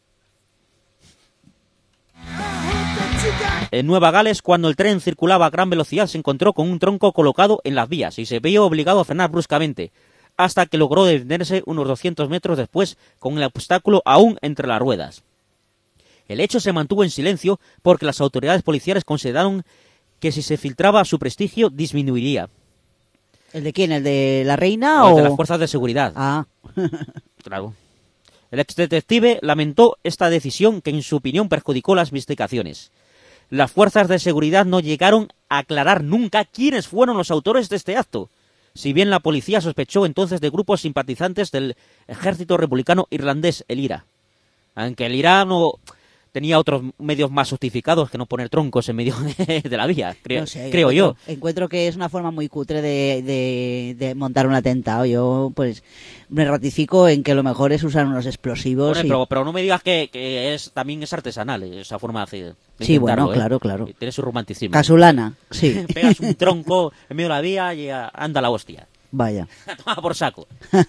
En Nueva Gales, cuando el tren circulaba a gran velocidad, se encontró con un tronco colocado en las vías y se vio obligado a frenar bruscamente, hasta que logró detenerse unos doscientos metros después con el obstáculo aún entre las ruedas. El hecho se mantuvo en silencio porque las autoridades policiales consideraron que si se filtraba su prestigio disminuiría. ¿El de quién? ¿El de la reina O o...? el de las fuerzas de seguridad. Ah, Claro. El exdetective lamentó esta decisión que en su opinión perjudicó las investigaciones. Las fuerzas de seguridad no llegaron a aclarar nunca quiénes fueron los autores de este acto, si bien la policía sospechó entonces de grupos simpatizantes del ejército republicano irlandés, el I R A. Aunque el I R A no, tenía otros medios más justificados que no poner troncos en medio de, de la vía, creo, No sé, creo encuentro, yo. Encuentro que es una forma muy cutre de, de, de montar un atentado. Yo, pues, me ratifico en que lo mejor es usar unos explosivos. Bueno, y... pero, pero no me digas que, que es también es artesanal esa forma de hacer. De Sí, bueno, intentarlo, ¿eh? claro, claro. Tiene su romanticismo. Casulana, sí. Pegas un tronco en medio de la vía y a- anda la hostia. Vaya. Toma por saco.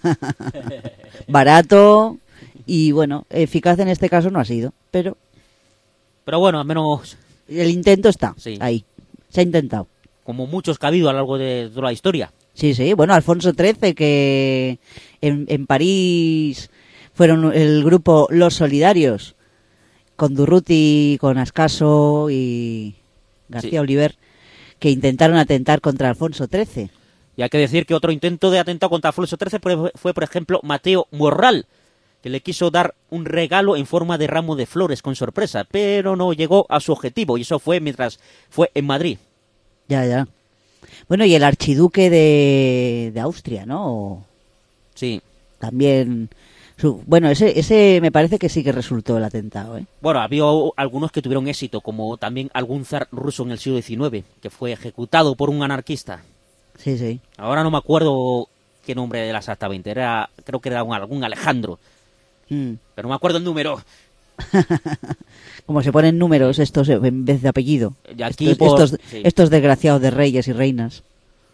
Barato y, bueno, eficaz en este caso no ha sido, pero Pero bueno, al menos el intento está Sí. ahí. Se ha intentado. como muchos que ha habido a lo largo de toda la historia. Sí, sí. Bueno, Alfonso trece, que en, en París fueron el grupo Los Solidarios, con Durruti, con Ascaso y García Sí. Oliver, que intentaron atentar contra Alfonso trece. Y hay que decir que otro intento de atentado contra Alfonso trece fue, fue, por ejemplo, Mateo Morral, que le quiso dar un regalo en forma de ramo de flores con sorpresa, pero no llegó a su objetivo, y eso fue mientras fue en Madrid. Ya, ya. Bueno, y el archiduque de, de Austria, ¿no? O Sí. también... Su, bueno, ese, ese me parece que sí que resultó el atentado, ¿eh? Bueno, había algunos que tuvieron éxito, como también algún zar ruso en el siglo diecinueve, que fue ejecutado por un anarquista. Sí, sí. Ahora no me acuerdo qué nombre era exactamente, era, creo que era un, algún Alejandro, Mm. pero no me acuerdo el número. Como se ponen números estos en vez de apellido. Y aquí estos, por- estos, sí. estos desgraciados de reyes y reinas.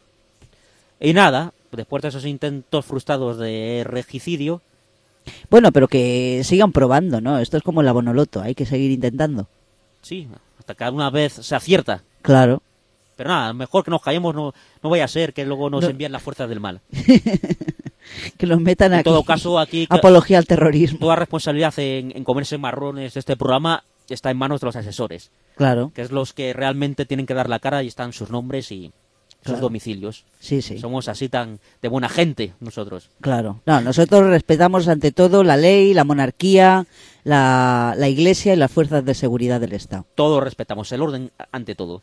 Y nada, después de esos intentos frustrados de regicidio, Bueno, pero que sigan probando, ¿no? Esto es como la Bonoloto, hay que seguir intentando. sí, hasta que alguna vez se acierta. Claro. Pero nada, mejor que nos callemos, no, no vaya a ser que luego nos No. envíen las fuerzas del mal. Que los metan En aquí. todo caso, aquí Apología al terrorismo. toda responsabilidad en, en comerse marrones de este programa está en manos de los asesores, Claro, que es los que realmente tienen que dar la cara y están sus nombres y sus Claro. domicilios. sí, sí. Somos así tan de buena gente nosotros. Claro. No, nosotros respetamos ante todo la ley, la monarquía, la, la iglesia y las fuerzas de seguridad del Estado. Todos respetamos el orden ante todo.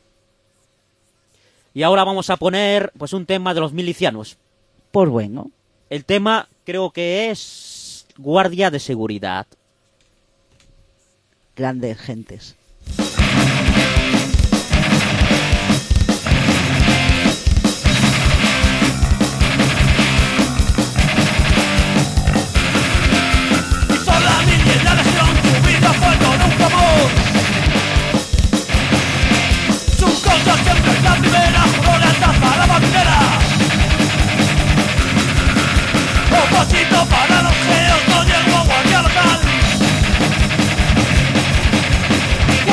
Y ahora vamos a poner pues un tema de los milicianos. Pues bueno. El tema creo que es guardia de seguridad. Grandes gentes. Hizo la mili en la legión, su vida fue todo un favor. Su cosa siempre es la primera, juró lealtad para la bandera. Oposito para los geos, no llegó guardia local.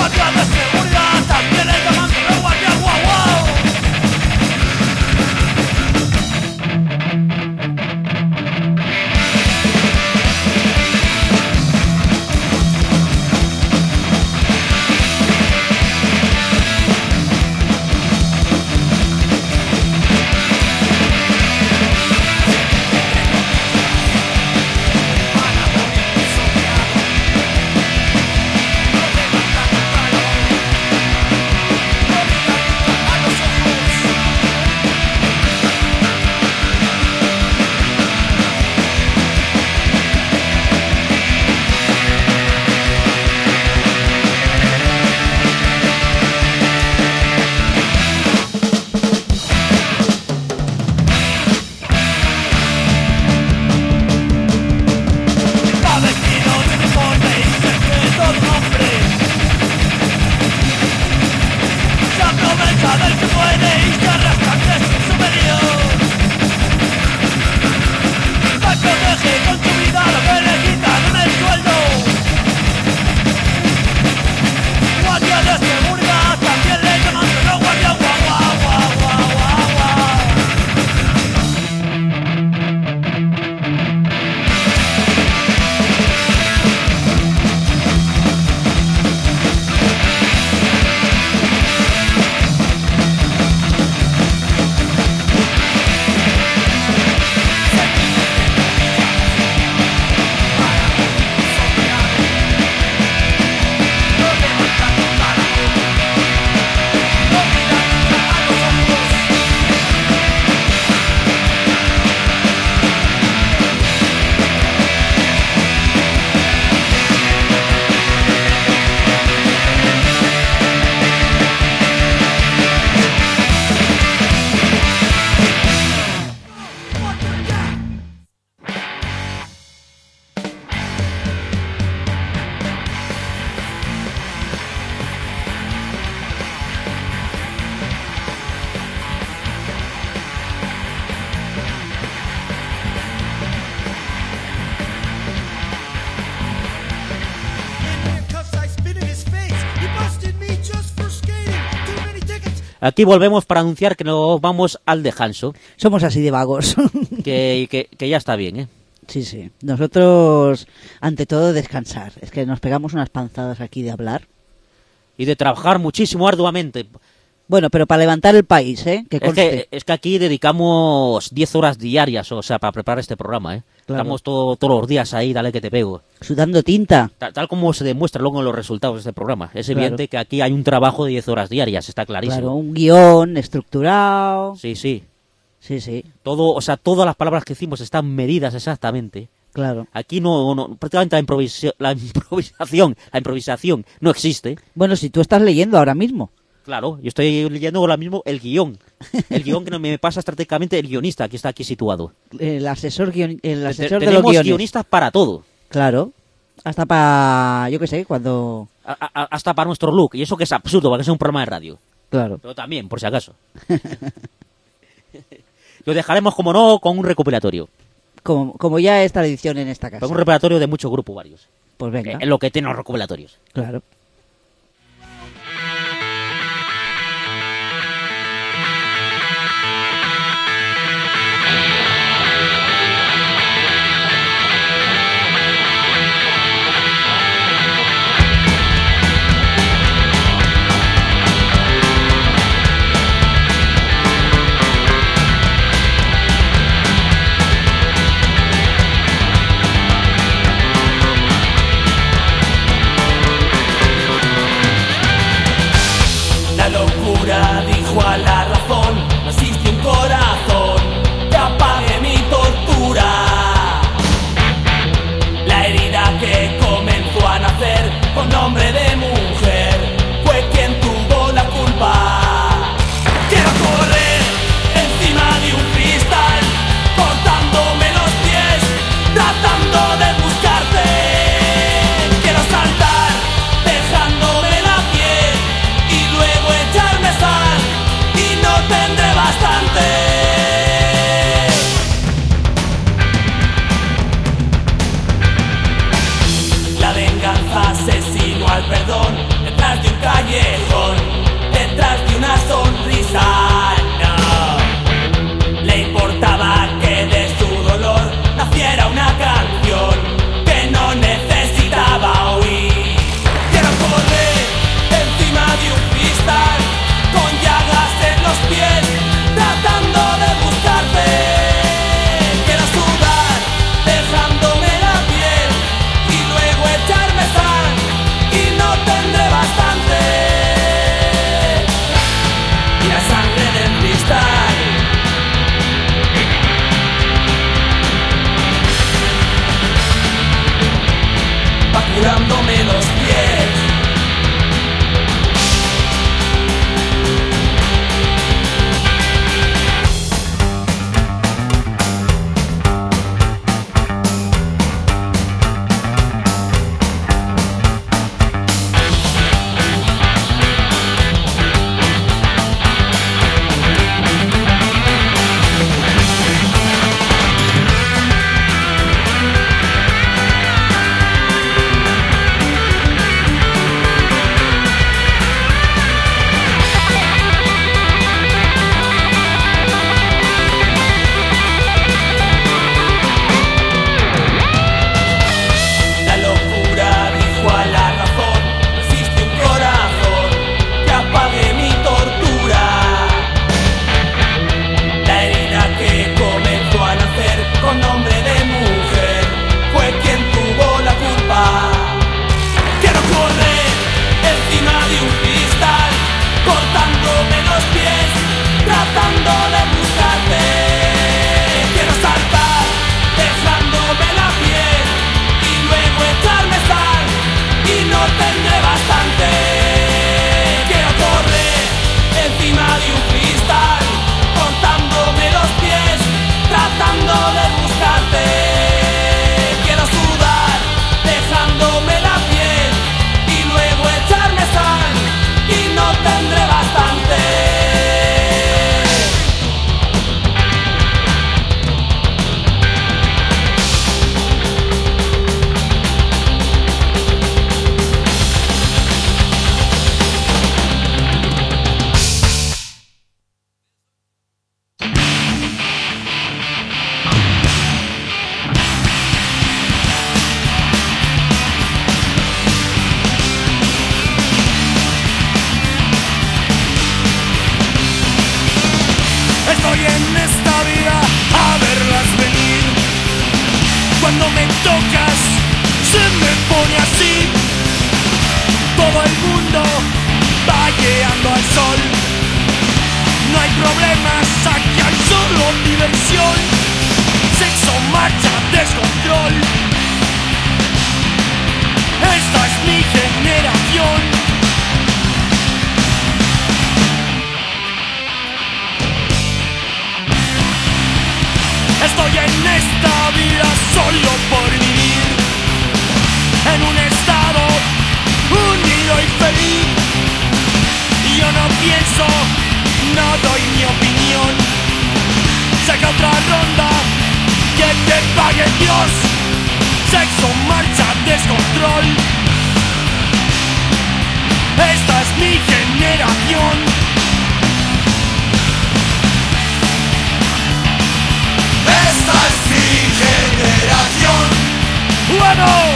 Aquí volvemos para anunciar que nos vamos al descanso. Somos así de vagos. Que, que, que ya está bien, ¿eh? Sí, sí. Nosotros, ante todo, descansar. Es que nos pegamos unas panzadas aquí de hablar. Y de trabajar muchísimo arduamente. Bueno, pero para levantar el país, ¿eh? Que Es conste. que, es que aquí dedicamos diez horas diarias, o sea, para preparar este programa, ¿eh? Claro. Estamos todo, todos los días ahí, dale que te pego. Sudando tinta. Tal, tal como se demuestra luego en los resultados de este programa. Es Claro. evidente que aquí hay un trabajo de diez horas diarias, está clarísimo. Claro, un guión estructurado. Sí, sí. Sí, sí, Todo, o sea, todas las palabras que decimos están medidas exactamente. claro. Aquí no, no prácticamente la, improvisa- la improvisación, la improvisación no existe. Bueno, si tú estás leyendo ahora mismo. Claro, yo estoy leyendo ahora mismo el guión. El guión que no me pasa estratégicamente el guionista, que está aquí situado. El asesor, guion- el asesor Te- de los tenemos guiones. guionistas para todo. Claro. Hasta para, yo qué sé, cuando... A- a- hasta para nuestro look. Y eso que es absurdo, para que sea un programa de radio. Claro. Pero también, por si acaso. Lo dejaremos, como no, con un recopilatorio. Como, como ya es tradición en esta casa. Con un recopilatorio de muchos grupos varios. Pues venga. Eh, En lo que tienen los recopilatorios. Claro. La locura dijo a la razón, no existe un corazón que apague mi tortura. La herida que comenzó a nacer con nombre de mujer fue quien tuvo la culpa. Quiero correr encima de un cristal, cortándome los pies, tratando de buscarte. Quiero saltar, dejándome la piel y luego echarme sal y problemas, aquí hay solo diversión. Sexo, marcha, descontrol. Esta es mi generación. Estoy en esta vida solo por vivir, en un estado unido y feliz. Y yo no pienso, no doy mi opinión. Saca otra ronda, que te pague Dios. Sexo, marcha, descontrol. Esta es mi generación. Esta es mi generación. ¡Vamos!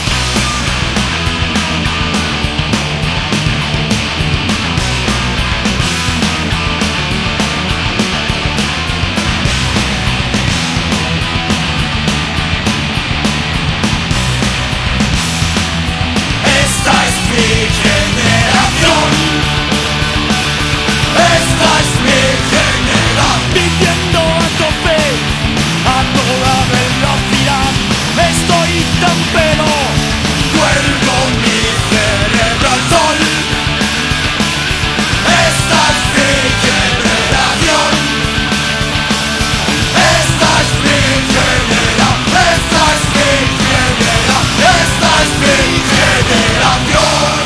Esta es mi generación. Esta es mi generación. Viviendo a tope, a toda velocidad. Estoy tan pero, Cuelgo mi cerebro al sol. Esta es mi generación. Esta es mi generación. Esta es mi generación. Esta es mi generación.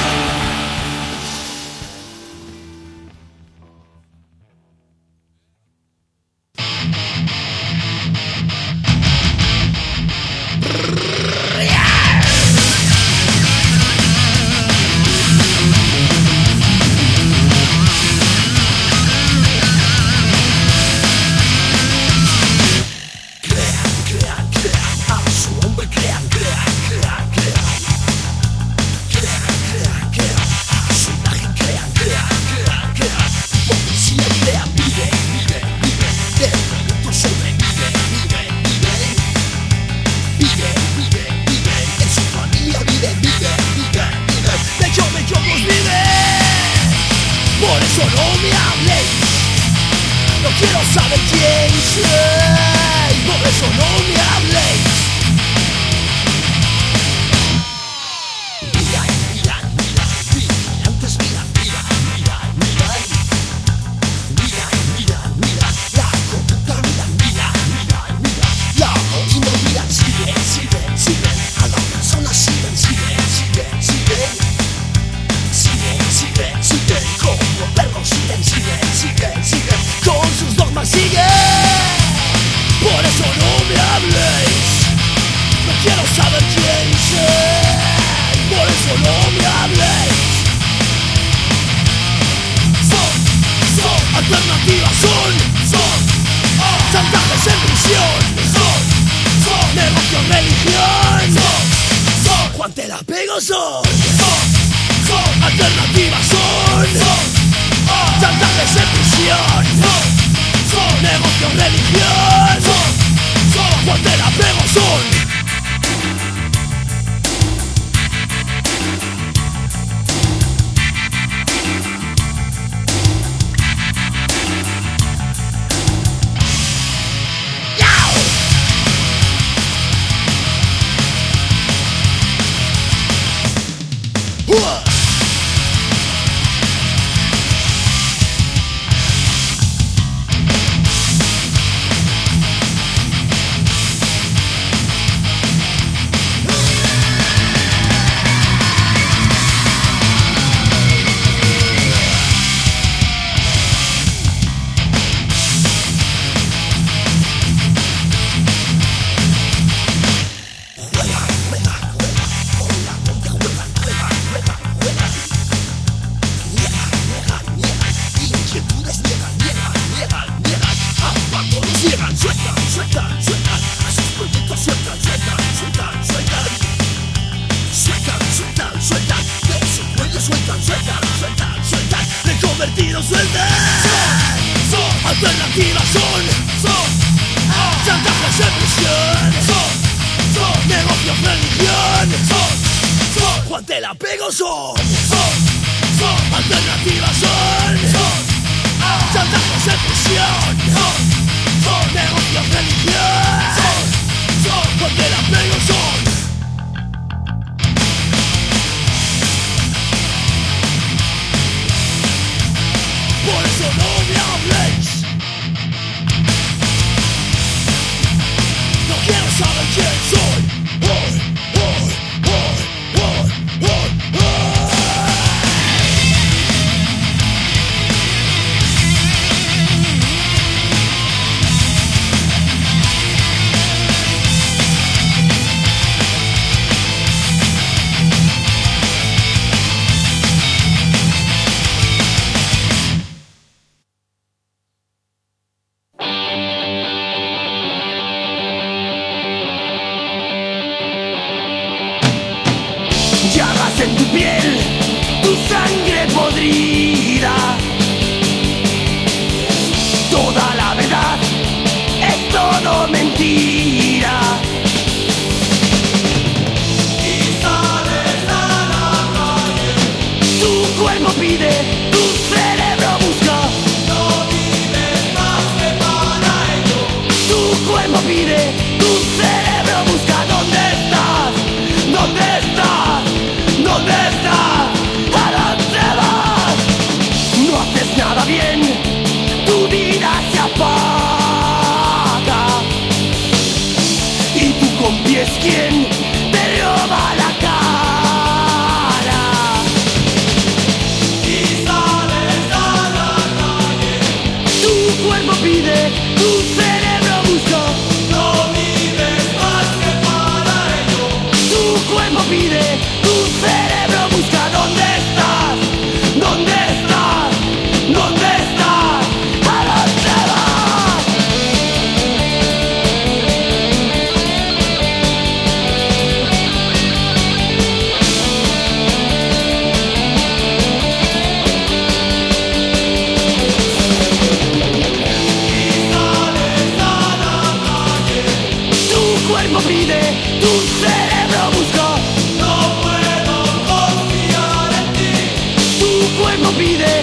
Alternativas son, son, chantajes en prisión, son, son, negocios, religión, son, son, Juan te la pego son, son, son, alternativas son, son, chantajes en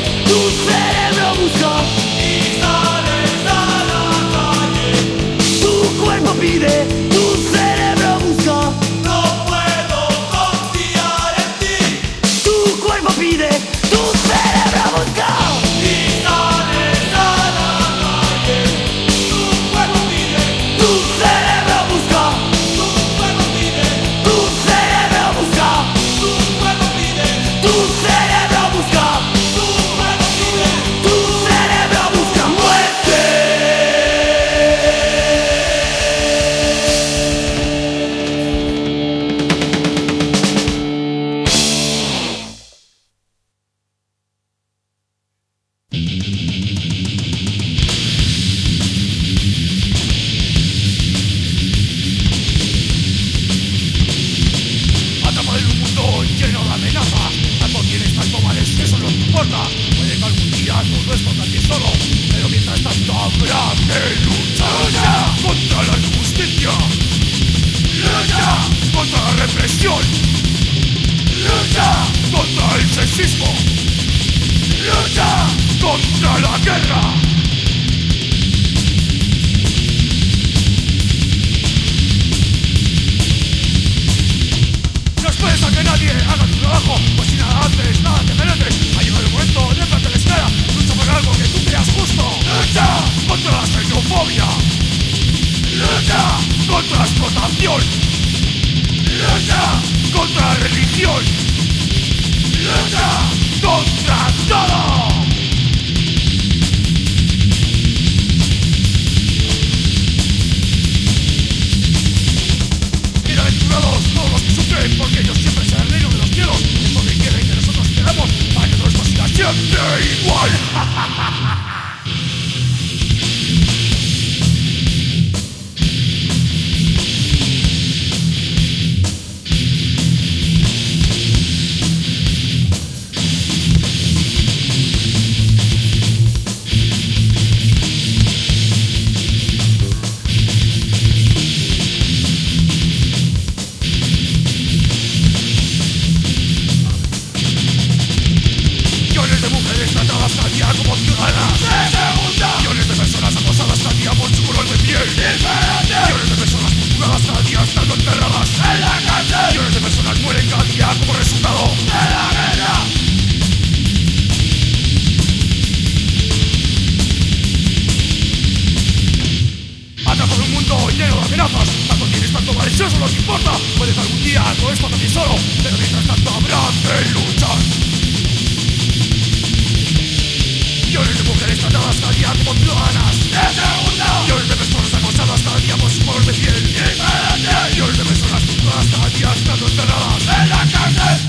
tu cerebro busca y sales a la calle. Tu cuerpo pide, tu cerebro busca. No puedo confiar en ti. Tu cuerpo pide, tu cerebro busca. Y sales a la calle. Tu cuerpo pide, tu cerebro busca. Tu cuerpo pide, tu cerebro busca. Tu cuerpo pide, tu cerebro busca. Tu cuerpo pide, tu cerebro busca muerte. Atrapado en un mundo lleno de amenazas, tanto tienes tanto males que eso no te importa. Puede que algún día todo esto cambie solo, pero mientras tanto habrá que luchar. Lucha contra la injusticia, lucha contra la represión, lucha contra el sexismo, lucha contra la guerra. No esperes a que nadie haga tu trabajo, pues si nada haces, nada te mereces. Ha llegado el momento de plantar esfera. Lucha por algo que tú creas justo. Lucha contra la xenofobia. Lucha contra la explotación. Lucha contra la religión. Lucha contra todo. Bienaventurados todos los que sufren, porque ellos siempre serán el reino de los cielos. Es lo que quieren que nosotros queremos, para que todo esto siga siempre igual. Millones de mujeres tratadas cada día como ciudadanas. Millones de personas acosadas cada día por su color de piel. Millones de personas torturadas cada día estando enterradas en la cárcel. Millones de personas mueren cada día como resultado de la guerra. Atrapado en un mundo lleno de amenazas, tanto tienes tanto mal, eso no te importa. Puede que algún día todo esto cambie solo, pero mientras tanto habrá que luchar. Millones de mujeres tratadas cada día como ciudadanas. Millones de personas acosadas cada día por su color de piel. Millones de personas torturadas cada día estando enterradas en la cárcel.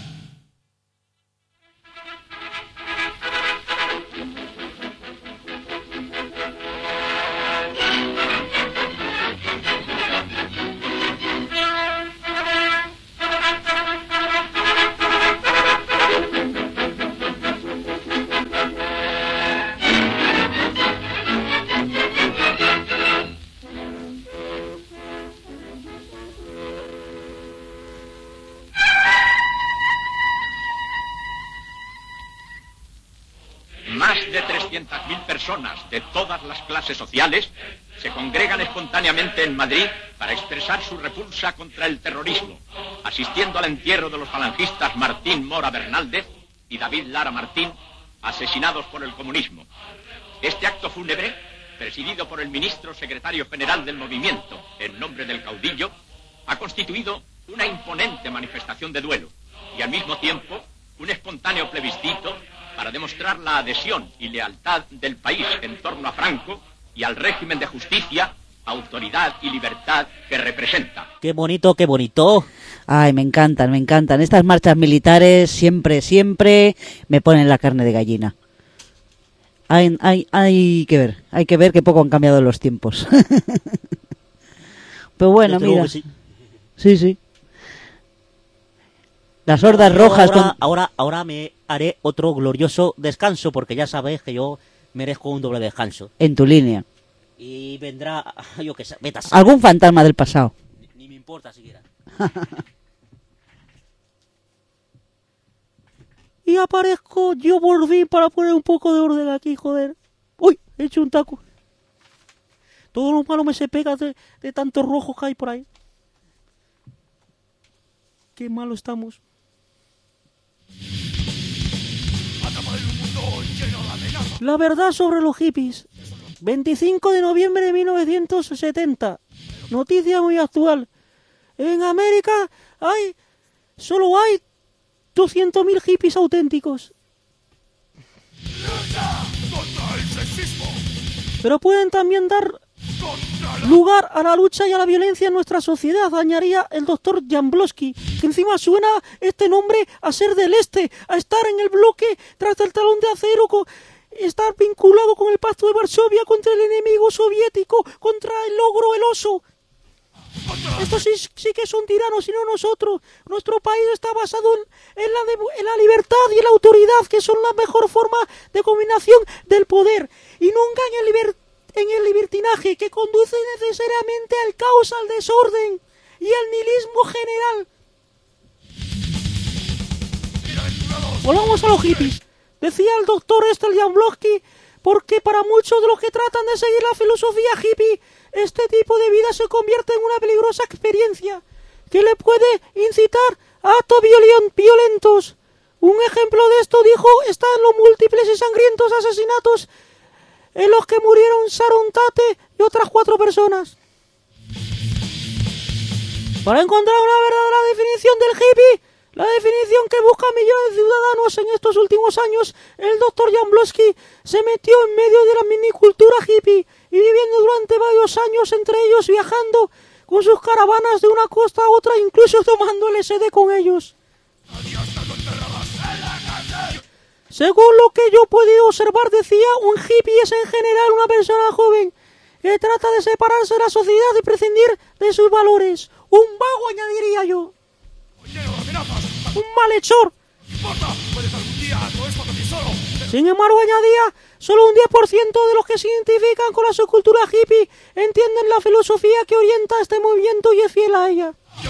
Más de trescientas mil personas de todas las clases sociales se congregan espontáneamente en Madrid para expresar su repulsa contra el terrorismo, asistiendo al entierro de los falangistas Martín Mora Bernaldez y David Lara Martín, asesinados por el comunismo. Este acto fúnebre, presidido por el ministro secretario general del movimiento en nombre del caudillo, ha constituido una imponente manifestación de duelo y al mismo tiempo un espontáneo plebiscito para demostrar la adhesión y lealtad del país en torno a Franco y al régimen de justicia, autoridad y libertad que representa. Qué bonito, qué bonito. Ay, me encantan, me encantan. Estas marchas militares siempre, siempre me ponen la carne de gallina. Hay, hay, hay que ver, hay que ver que poco han cambiado los tiempos. Pero bueno, mira. Sí. sí, sí. Las hordas Yo rojas. Ahora, Con... ahora, ahora me haré otro glorioso descanso, porque ya sabéis que yo merezco un doble descanso. En tu línea. Y vendrá, yo qué sé, vete a saber. Algún fantasma del pasado. Ni, ni me importa siquiera. y aparezco yo por fin para poner un poco de orden aquí, joder. Uy, he hecho un taco. Todo lo malo me se pega de, de tantos rojos que hay por ahí. Qué malo estamos. La verdad sobre los hippies. veinticinco de noviembre de mil novecientos setenta. Noticia muy actual. En América hay, solo hay doscientos mil hippies auténticos. Pero pueden también dar lugar a la lucha y a la violencia en nuestra sociedad, añadiría el doctor Jablonski, que encima suena este nombre a ser del este, a estar en el bloque tras el talón de acero, con, estar vinculado con el pacto de Varsovia contra el enemigo soviético, contra el ogro, el oso. Estos sí, sí que son tiranos y no nosotros. Nuestro país está basado en, en, la de, en la libertad y en la autoridad, que son la mejor forma de combinación del poder, y nunca en el, liber, en el libertinaje, que conduce necesariamente al caos, al desorden y al nihilismo general. Volvamos a los hippies. Decía el doctor Estel Jablonski, porque para muchos de los que tratan de seguir la filosofía hippie, este tipo de vida se convierte en una peligrosa experiencia que le puede incitar a actos violentos. Un ejemplo de esto, dijo, está en los múltiples y sangrientos asesinatos en los que murieron Sharon Tate y otras cuatro personas. Para encontrar una verdadera definición del hippie, la definición que buscan millones de ciudadanos en estos últimos años, el doctor Jablonski se metió en medio de la minicultura hippie y viviendo durante varios años entre ellos, viajando con sus caravanas de una costa a otra, incluso tomando L S D con ellos. Según lo que yo he podido observar, decía, un hippie es en general una persona joven que trata de separarse de la sociedad y prescindir de sus valores. Un vago, añadiría yo. Un malhechor. Sin embargo, añadía, solo un diez por ciento de los que se identifican con la subcultura hippie entienden la filosofía que orienta este movimiento y es fiel a ella.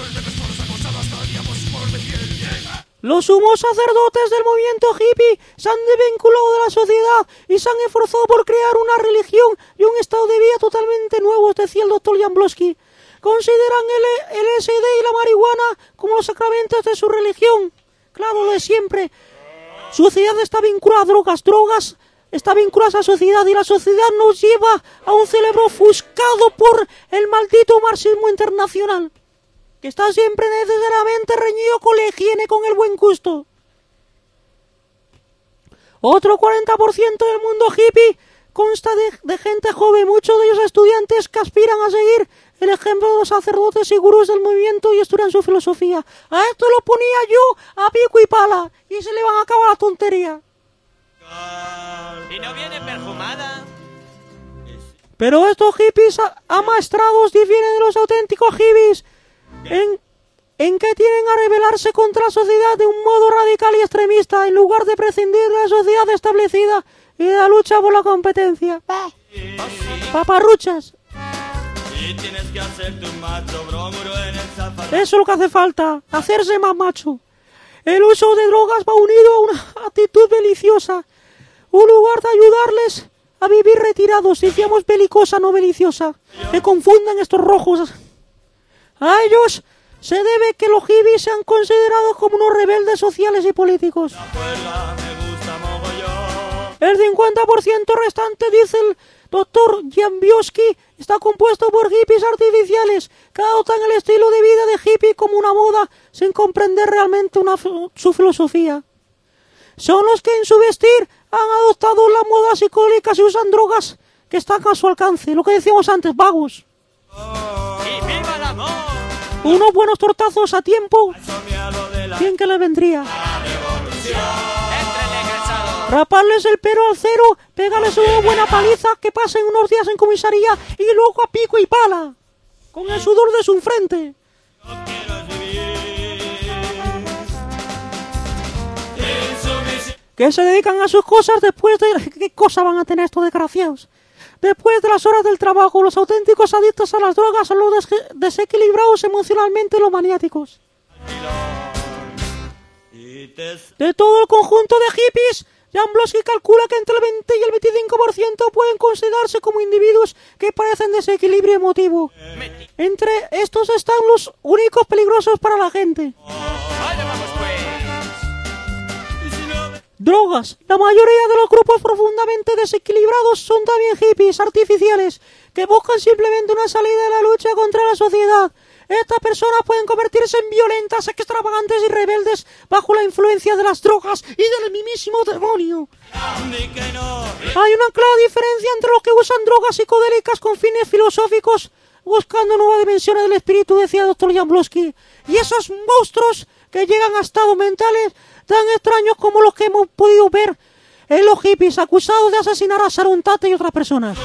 Los sumos sacerdotes del movimiento hippie se han desvinculado de la sociedad y se han esforzado por crear una religión y un estado de vida totalmente nuevos, decía el doctor Jablonski. Consideran el L S D y la marihuana como los sacramentos de su religión. Claro, lo de siempre. Sociedad está vinculada a drogas, drogas está vinculada a la sociedad y la sociedad nos lleva a un cerebro ofuscado por el maldito marxismo internacional, que está siempre necesariamente reñido con la higiene, con el buen gusto. Otro cuarenta por ciento del mundo hippie consta de, de gente joven, muchos de ellos estudiantes que aspiran a seguir el ejemplo de los sacerdotes y gurús del movimiento y estudian su filosofía. A esto lo ponía yo a pico y pala y se le van a acabar la tontería. ¿Y no viene perfumada? Pero estos hippies amaestrados difieren de los auténticos hippies en, en que tienen a rebelarse contra la sociedad de un modo radical y extremista en lugar de prescindir de la sociedad establecida y de la lucha por la competencia. ¡Ah! Paparruchas. Eso es lo que hace falta, hacerse más macho. El uso de drogas va unido a una actitud beliciosa, un lugar de ayudarles a vivir retirados. Decíamos belicosa, no beliciosa. Me confunden estos rojos. A ellos se debe que los hippies sean considerados como unos rebeldes sociales y políticos. El cincuenta por ciento restante, dice el doctor Jablonski, está compuesto por hippies artificiales que adoptan el estilo de vida de hippie como una moda sin comprender realmente una, su filosofía. Son los que en su vestir han adoptado la moda psicólica y usan drogas que están a su alcance. Lo que decíamos antes, vagos. ¡Y viva el amor! Unos buenos tortazos a tiempo, bien que les vendría. Raparles el pelo al cero, pegarles una buena paliza, que pasen unos días en comisaría y luego a pico y pala, con el sudor de su frente. Que se dedican a sus cosas después de... ¿Qué cosa van a tener estos desgraciados? Después de las horas del trabajo, los auténticos adictos a las drogas son los des- desequilibrados emocionalmente, los maniáticos. De todo el conjunto de hippies, Jablonski calcula que entre el veinte y el veinticinco por ciento pueden considerarse como individuos que parecen desequilibrio emotivo. Entre estos están los únicos peligrosos para la gente. Vaya, vamos pues. Drogas. La mayoría de los grupos profundamente desequilibrados son también hippies artificiales, que buscan simplemente una salida de la lucha contra la sociedad. Estas personas pueden convertirse en violentas, extravagantes y rebeldes bajo la influencia de las drogas y del mismísimo demonio. Hay una clara diferencia entre los que usan drogas psicodélicas con fines filosóficos, buscando nuevas dimensiones del espíritu, decía el doctor Jablonski, y esos monstruos que llegan a estados mentales tan extraños como los que hemos podido ver en los hippies acusados de asesinar a Sharon Tate y otras personas.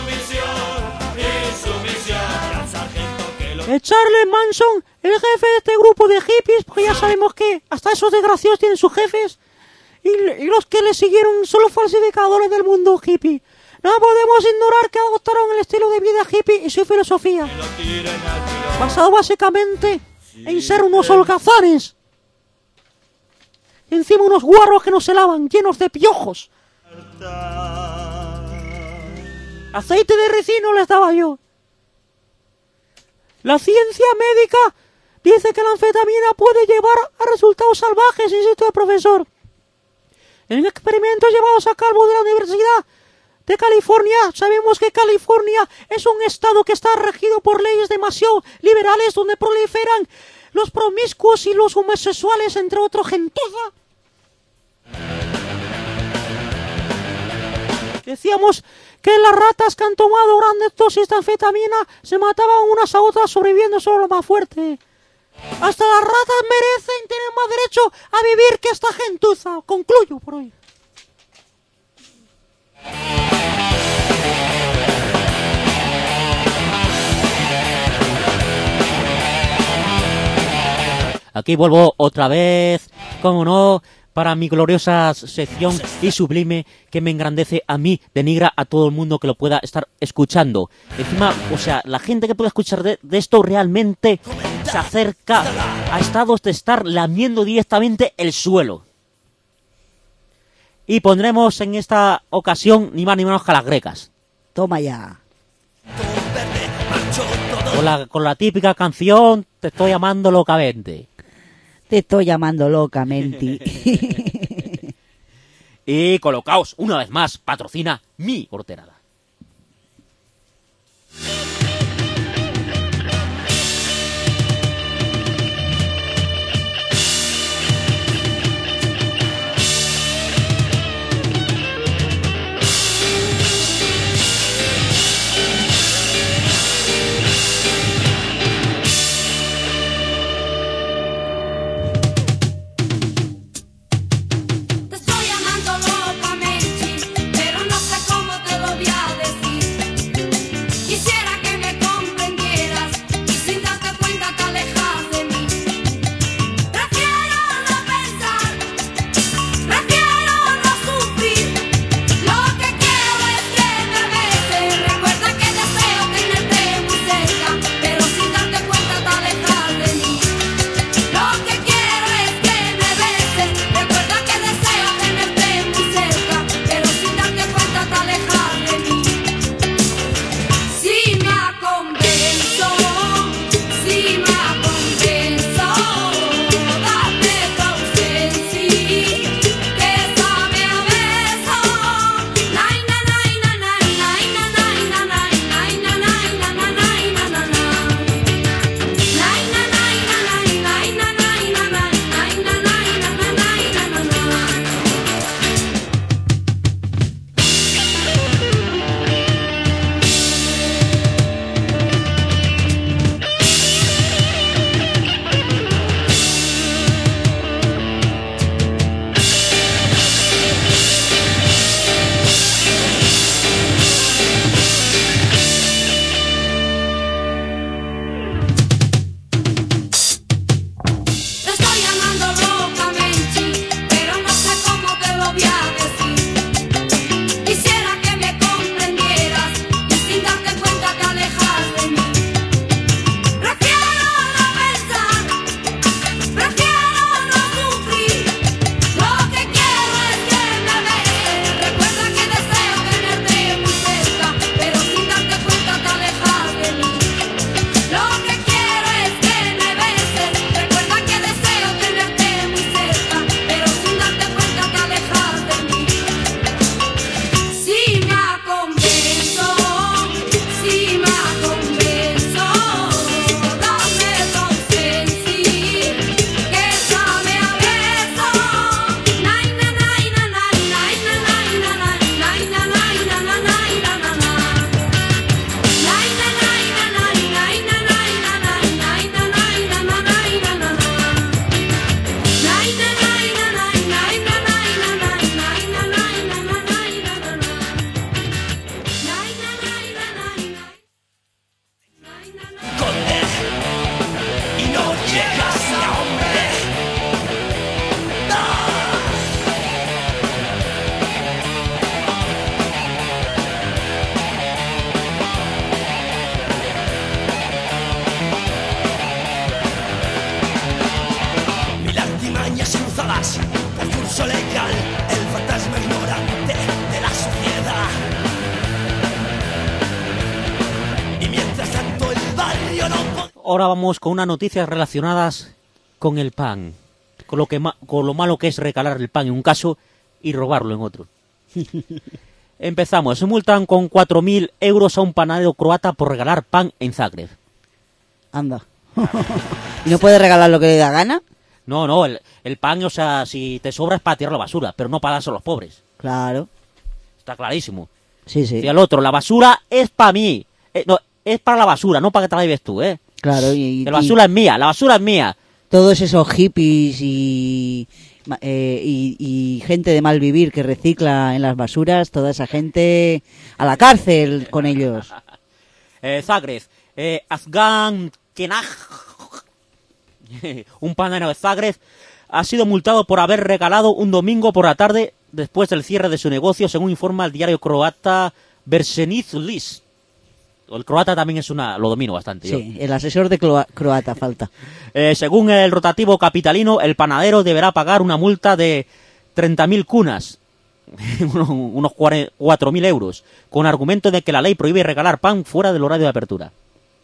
Charles Manson, el jefe de este grupo de hippies, porque ya sabemos que hasta esos desgraciados tienen sus jefes, y, y los que le siguieron son los falsificadores del mundo hippie. No podemos ignorar que adoptaron el estilo de vida hippie y su filosofía, basado básicamente en ser unos holgazanes, encima unos guarros que no se lavan, llenos de piojos. Aceite de ricino les daba yo. La ciencia médica dice que la anfetamina puede llevar a resultados salvajes, insisto el profesor. En experimentos llevados a cabo de la Universidad de California, sabemos que California es un estado que está regido por leyes demasiado liberales donde proliferan los promiscuos y los homosexuales, entre otros, gentuza. Decíamos que las ratas que han tomado grandes dosis de anfetamina se mataban unas a otras, sobreviviendo solo lo más fuerte. Hasta las ratas merecen tener más derecho a vivir que esta gentuza. Concluyo por hoy. Aquí vuelvo otra vez, como no, para mi gloriosa sección y sublime que me engrandece a mí, denigra a todo el mundo que lo pueda estar escuchando. Encima, o sea, la gente que pueda escuchar de, de esto realmente se acerca a estados de estar lamiendo directamente el suelo. Y pondremos en esta ocasión ni más ni menos que a las grecas. Toma ya. Con la, con la típica canción, te estoy amando locamente. Te estoy llamando locamente. Y colocaos, una vez más, patrocina mi horterada. Te estoy amando locamente, pero no sé cómo te lo voy a ahora vamos con unas noticias relacionadas con el pan, con lo que ma- con lo malo que es regalar el pan en un caso y robarlo en otro. Empezamos. Se multan con cuatro mil euros a un panadero croata por regalar pan en Zagreb. Anda. ¿Y no puede regalar lo que le da gana? No, no, el, el pan, o sea, si te sobra es para tirar la basura, pero no para dárselo a los pobres. Claro. Está clarísimo. Sí, sí. Y al otro, la basura es para mí. Eh, no, es para la basura, no para que te la lleves tú, ¿eh? Claro. Y, La basura es mía, la basura es mía. Todos esos hippies y, eh, y, y gente de mal vivir que recicla en las basuras, toda esa gente a la cárcel con ellos. Eh, Zagreb, eh, Azgan Kenaj, un panadero de Zagreb, ha sido multado por haber regalado un domingo por la tarde después del cierre de su negocio, según informa el diario croata Versenic List. El croata también es una... lo domino bastante. Sí, yo. el asesor de cloa- croata falta. Eh, según el rotativo capitalino, el panadero deberá pagar una multa de treinta mil cunas, unos cuatro mil euros, con argumento de que la ley prohíbe regalar pan fuera del horario de apertura.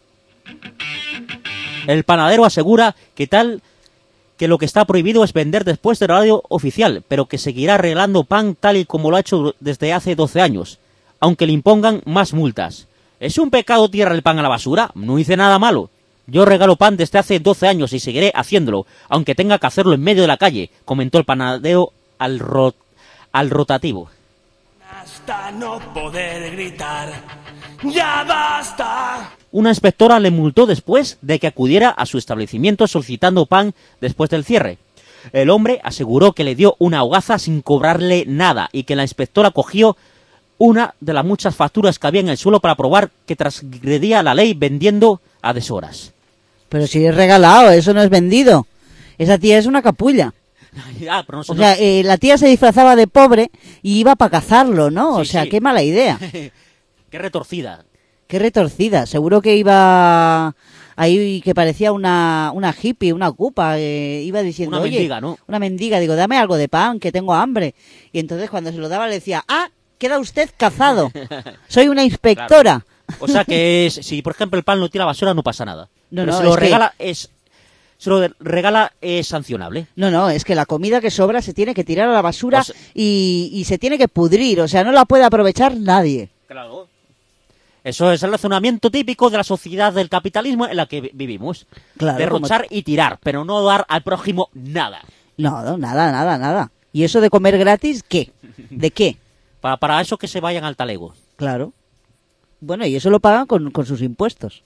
El panadero asegura que tal que lo que está prohibido es vender después del horario oficial, pero que seguirá regalando pan tal y como lo ha hecho desde hace doce años, aunque le impongan más multas. ¿Es un pecado tirar el pan a la basura? No hice nada malo. Yo regalo pan desde hace doce años y seguiré haciéndolo, aunque tenga que hacerlo en medio de la calle, comentó el panadero al, ro- al rotativo. Hasta no poder gritar, ya basta. Una inspectora le multó después de que acudiera a su establecimiento solicitando pan después del cierre. El hombre aseguró que le dio una hogaza sin cobrarle nada y que la inspectora cogió una de las muchas facturas que había en el suelo para probar que transgredía la ley vendiendo a deshoras. Pero si es regalado, eso no es vendido. Esa tía es una capulla. Ah, pero no sé, O sea, eh, la tía se disfrazaba de pobre y iba para cazarlo, ¿no? Sí, o sea, sí. qué mala idea. qué retorcida. Qué retorcida. Seguro que iba ahí que parecía una, una hippie, una ocupa. Eh, iba diciendo, Una oye, mendiga, ¿no? una mendiga. Digo, dame algo de pan, que tengo hambre. Y entonces cuando se lo daba le decía, ah, queda usted cazado. Soy una inspectora. O sea que es- si por ejemplo el pan lo tira a la basura no pasa nada. No, Pero no, si lo es que- regala es si lo regala es sancionable. No, no, es que la comida que sobra se tiene que tirar a la basura O sea- y, y se tiene que pudrir. O sea, no la puede aprovechar nadie. Claro. Eso es el razonamiento típico de la sociedad del capitalismo en la que vi- vivimos. Claro, Derrochar y tirar, pero no dar al prójimo nada. No, no, nada, nada, nada. ¿Y eso de comer gratis, qué? ¿De qué? Para, para eso que se vayan al talego. Claro. Bueno, y eso lo pagan con, con sus impuestos.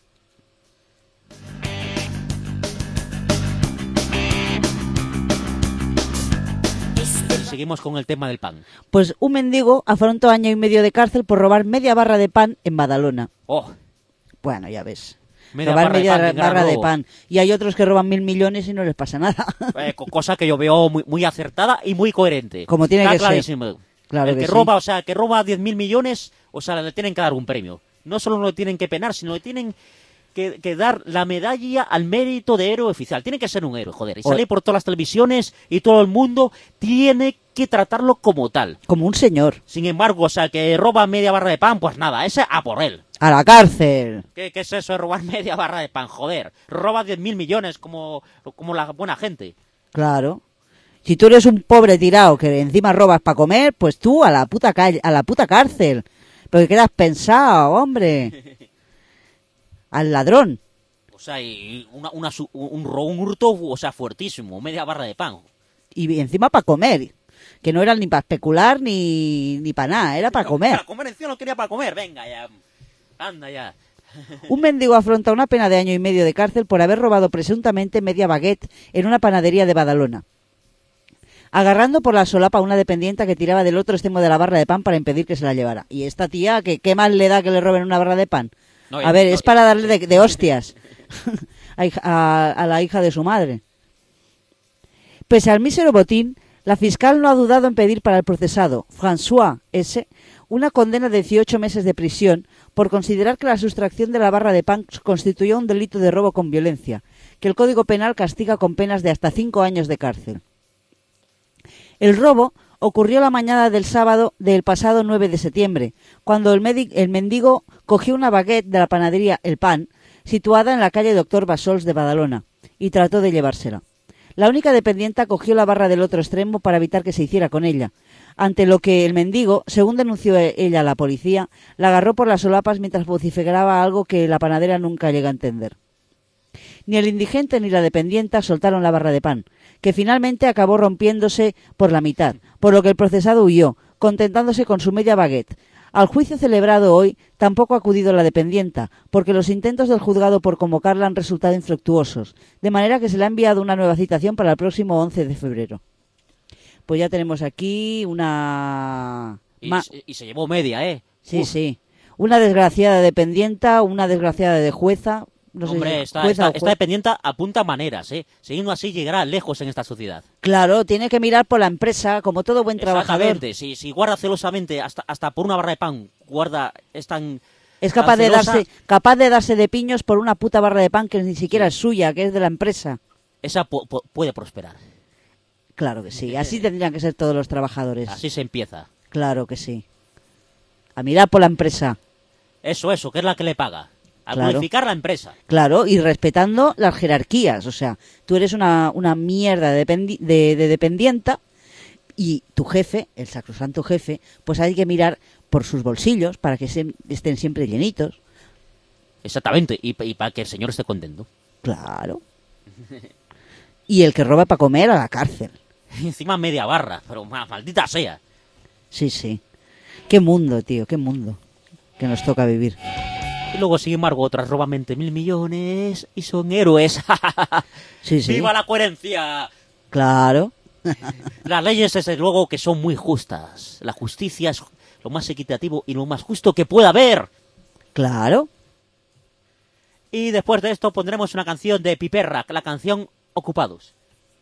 Y seguimos con el tema del pan. Pues un mendigo afrontó año y medio de cárcel por robar media barra de pan en Badalona. Oh, Bueno, ya ves. Media robar barra de media pan, qué gran barra de robo. pan. Y hay otros que roban mil millones y no les pasa nada. eh, co- cosa que yo veo muy, muy acertada y muy coherente. Como tiene Está que ser. clarísimo. Claro el que que, sí. roba, o sea, que roba diez mil millones, o sea, le tienen que dar un premio. No solo le tienen que penar, sino le tienen que, que dar la medalla al mérito de héroe oficial. Tiene que ser un héroe, joder. Y O- salir por todas las televisiones y todo el mundo tiene que tratarlo como tal. Como un señor. Sin embargo, o sea, que roba media barra de pan, pues nada, ese a por él. A la cárcel. ¿Qué, qué es eso de robar media barra de pan? Joder, roba diez mil millones como, como la buena gente. Claro. Si tú eres un pobre tirado que encima robas para comer, pues tú a la puta calle, a la puta cárcel. Pero que has pensado, hombre. Al ladrón. O sea, y una, una su- un, ro- un hurto, o sea, fuertísimo, media barra de pan. Y encima para comer. Que no era ni para especular ni, ni para nada, era para comer. Para comer encima lo quería para comer, venga ya. Anda ya. Un mendigo afronta una pena de año y medio de cárcel por haber robado presuntamente media baguette en una panadería de Badalona, agarrando por la solapa a una dependienta que tiraba del otro extremo de la barra de pan para impedir que se la llevara. Y esta tía, que ¿qué más le da que le roben una barra de pan? No, A ver, no, es para darle de, de hostias a, hija- a- a la hija de su madre. Pese al mísero botín, la fiscal no ha dudado en pedir para el procesado, François S., una condena de dieciocho meses de prisión por considerar que la sustracción de la barra de pan constituyó un delito de robo con violencia, que el Código Penal castiga con penas de hasta cinco años de cárcel. El robo ocurrió la mañana del sábado del pasado nueve de septiembre, cuando el, medi- el mendigo cogió una baguette de la panadería El Pan, situada en la calle Doctor Bassols de Badalona, y trató de llevársela. La única dependienta cogió la barra del otro extremo para evitar que se hiciera con ella, ante lo que el mendigo, según denunció ella a la policía, la agarró por las solapas mientras vociferaba algo que la panadera nunca llega a entender. Ni el indigente ni la dependienta soltaron la barra de pan, que finalmente acabó rompiéndose por la mitad, por lo que el procesado huyó, contentándose con su media baguette. Al juicio celebrado hoy tampoco ha acudido la dependienta, porque los intentos del juzgado por convocarla han resultado infructuosos, de manera que se le ha enviado una nueva citación para el próximo once de febrero. Pues ya tenemos aquí una... Y, Ma... se, y se llevó media, ¿eh? Sí, Uf. sí. Una desgraciada dependienta, una desgraciada de jueza... No sé Hombre, si está, jueza está, o juez. está dependiente apunta maneras, ¿eh? Siguiendo así llegará lejos en esta sociedad. Claro, tiene que mirar por la empresa, como todo buen trabajador. Exactamente. Si, si guarda celosamente, hasta, hasta por una barra de pan, guarda, es tan... Es capaz de, celosa, darse, capaz de darse de piños por una puta barra de pan que ni siquiera es suya, que es de la empresa. Esa po- po- puede prosperar. Claro que sí, así tendrían que ser todos los trabajadores. Así se empieza. Claro que sí. A mirar por la empresa. Eso, eso, que es la que le paga. A Claro. glorificar la empresa. Claro, y respetando las jerarquías. O sea, tú eres una, una mierda de, dependi- de, de dependienta y tu jefe, el sacrosanto jefe, pues hay que mirar por sus bolsillos para que se, estén siempre llenitos. Exactamente, y, y para que el señor esté contento. Claro. Y el que roba para comer a la cárcel. Y encima media barra, pero ma- maldita sea. Sí, sí. Qué mundo, tío, qué mundo que nos toca vivir. Y luego, sin embargo, otras roban veinte mil millones y son héroes. Sí, sí. ¡Viva la coherencia! Claro. Las leyes, desde luego, que son muy justas. La justicia es lo más equitativo y lo más justo que pueda haber. Claro. Y después de esto pondremos una canción de Piperra, la canción Ocupados.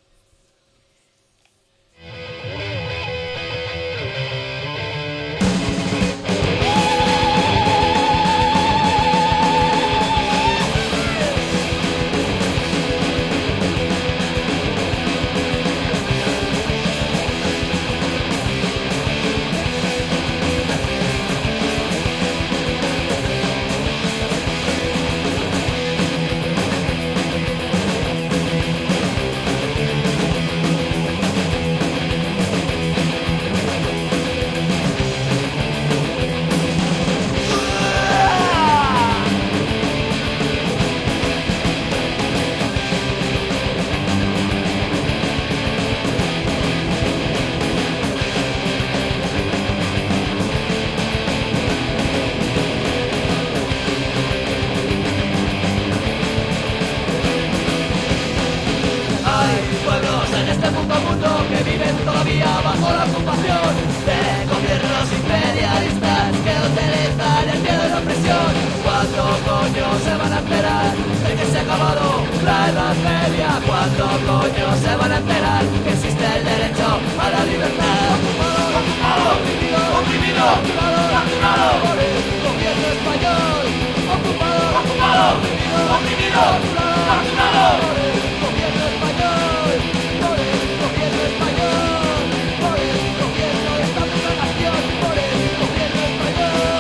Hay pueblos en este mundo mundo que viven todavía bajo la ocupación de gobiernos imperialistas que utilizan el miedo y la opresión. ¿Cuándo coño se van a enterar de que se ha acabado la Edad Media? ¿Cuándo coño se van a enterar que existe el derecho a la libertad? Ocupado, oprimido, oprimido, ocupado, capturado por el gobierno español. Ocupado, ocupado, oprimido, oprimido, capturado por el gobierno español, por el gobierno español, por el gobierno de esta puta nación, por el gobierno español.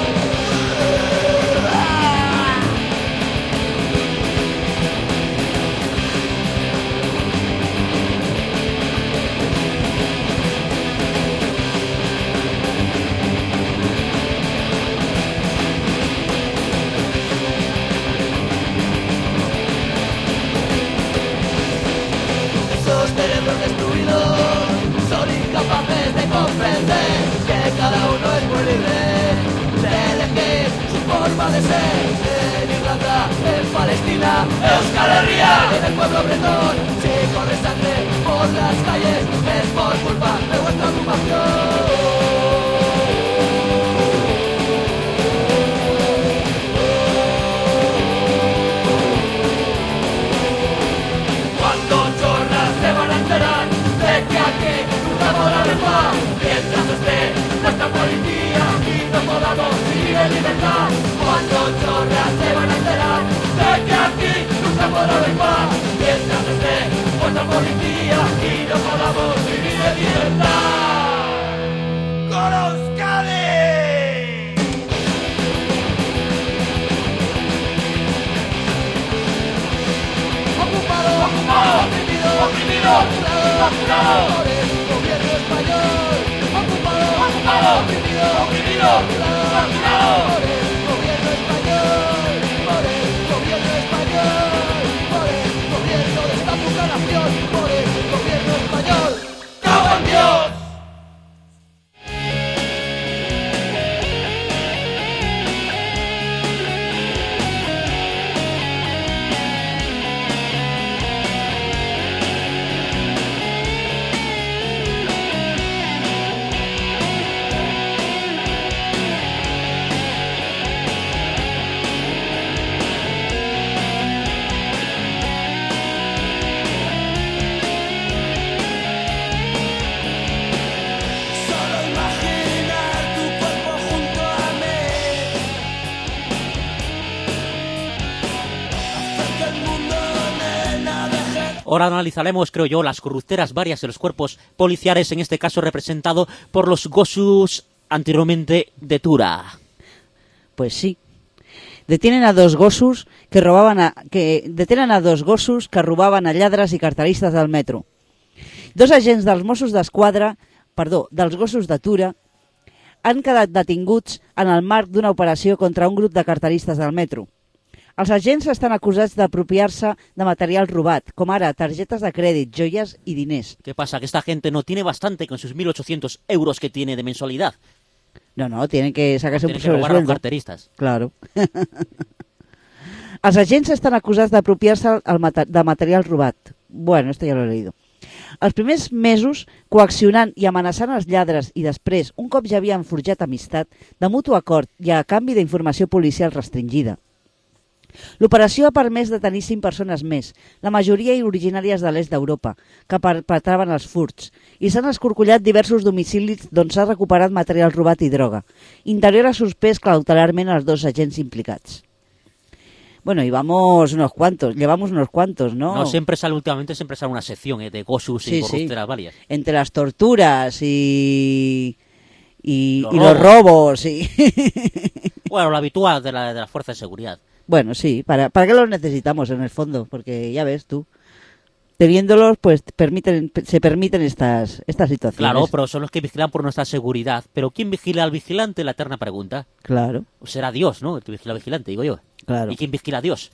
Esos cerebros destruidos son incapaces de comprender que cada uno es muy libre de elegir su forma de ser. En Irlanda, en Palestina, Euskal Herria, en el pueblo bretón, si corre sangre por las calles es por culpa de vuestra ocupación. Cuando chorras se van a enterar de que aquí nunca podrá haber paz, mientras esté nuestra policía y no podamos vivir en libertad. Cuando chorras se van a enterar de que aquí nunca podrá haber paz, mientras esté nuestra policía y no podamos vivir en libertad. ¡Con Euskadi! Por el gobierno español, por el gobierno español, por el gobierno de esta puta nación, por el gobierno español. ¡Cago en Dios! Ahora analizaremos, creo yo, las corrupteras varias de los cuerpos policiales, en este caso representado por los Gossos anteriormente de Tura. Pues sí. Detienen a dos gossos que robaven a, que detenen a dos gossos que robaven a lladres i carteristes del metro. Dos agents dels Mossos d'Esquadra, perdó, dels Gossos de Tura, han quedat detinguts en el marc d'una operació contra un grup de carteristes del metro. Els agents estan acusats d'apropiar-se de material robat, com ara targetes de crèdit, joies i diners. ¿Qué pasa? ¿Que esta gente no tiene bastante con sus mil ochocientos euros que tiene de mensualidad? No, no, tienen que sacarse un Tienen que robar a los sobresueldo. carteristas. Claro. Els agents estan acusats d'apropiar-se el mata- de material robat. Bueno, esto ya lo he leído. Els primers mesos, coaccionant i amenaçant els lladres i després, un cop ja havien forjat amistat, de mutu acord i a canvi d'informació policial restringida. L'operació ha permès detenir cinc persones més, la majoria originàries de l'est d'Europa, que perpetraven els furts, i s'han escorcollat diversos domicilis d'on s'ha recuperat material robat i droga. Interior ha suspès cautelarment els dos agents implicats. Bueno, y vamos unos cuantos, llevamos unos cuantos, ¿no? No, siempre sale, últimamente siempre sale una sección eh, de Gossos y Sí, corrupteras sí. varias. Entre las torturas y... y Los y los robos y... Bueno, lo habitual de la, de la fuerza de seguridad. Bueno, sí, ¿para, ¿para qué los necesitamos en el fondo? Porque ya ves tú, teniéndolos, pues permiten, se permiten estas, estas situaciones. Claro, pero son los que vigilan por nuestra seguridad. Pero ¿quién vigila al vigilante? La eterna pregunta. Claro, O será Dios, ¿no? El que vigila al vigilante, digo yo. claro. ¿Y quién vigila a Dios?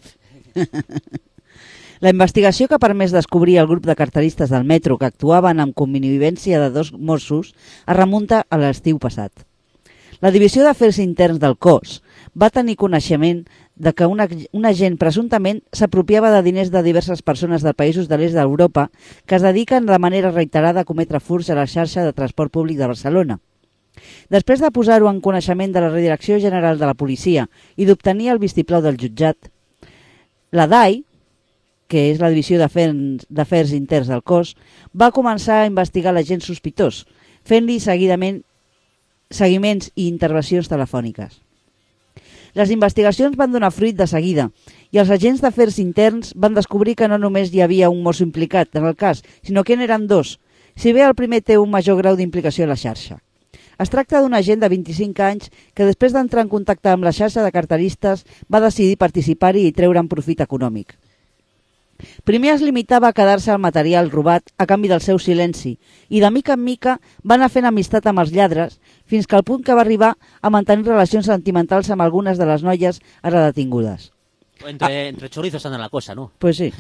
La investigació que ha permès descobrir el grup de carteristes del metro que actuaven amb convivència de dos Mossos es remunta a l'estiu passat. La Divisió d'Afers Interns del cos va tenir coneixement de que una, un agent presumptament s'apropiava de diners de diverses persones de països de l'est d'Europa que es dediquen de manera reiterada a cometre furts a la xarxa de transport públic de Barcelona. Després de posar-ho en coneixement de la Direcció General de la Policia i d'obtenir el vistiplau del jutjat, la D A I, que és la Divisió d'Afers Interns del cos, va començar a investigar l'agent sospitós, fent-li seguidament seguiments i intervencions telefòniques. Les investigacions van donar fruit de seguida i els agents d'afers interns van descobrir que no només hi havia un mosso implicat en el cas, sinó que n'eren dos, si bé el primer té un major grau d'implicació a la xarxa. Es tracta d'un agent de vint-i-cinc anys que després d'entrar en contacte amb la xarxa de carteristes va decidir participar-hi i treure'n profit econòmic. Primer es limitava a quedar-se el material robat a canvi del seu silenci i de mica en mica va anar fent amistat amb els lladres fins que al punt que va arribar a mantenir relacions sentimentals amb algunes de les noies ara detingudes. Entre, ah. entre chorizos anda la cosa, ¿no? Pues sí.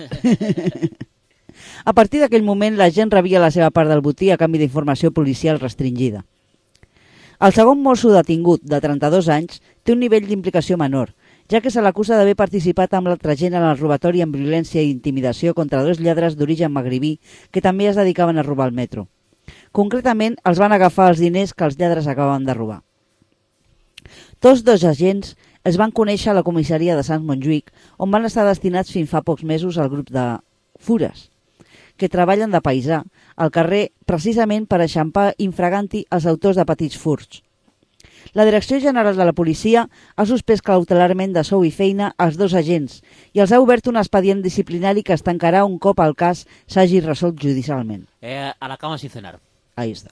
A partir d'aquell moment la gent rebia la seva part del botí a canvi d'informació policial restringida. El segon mosso detingut, de trenta-dos anys, té un nivell d'implicació menor, ja que se l'acusa d'haver participat amb l'altra gent en el robatori amb violència i intimidació contra dos lladres d'origen magribí que també es dedicaven a robar el metro. Concretament, els van agafar els diners que els lladres acabaven de robar. Tots dos agents es van conèixer a la comissaria de Sant Montjuïc, on van estar destinats fins fa pocs mesos al grup de fures, que treballen de paisà al carrer precisament per eixampar infraganti els autors de petits furts. La Direcció General de la Policia ha suspès cautelarment de sou i feina als dos agents i els ha obert un expedient disciplinari que es tancarà un cop el cas s'hagi resolt judicialment. Eh, a la cama sin cenar. Ahí està.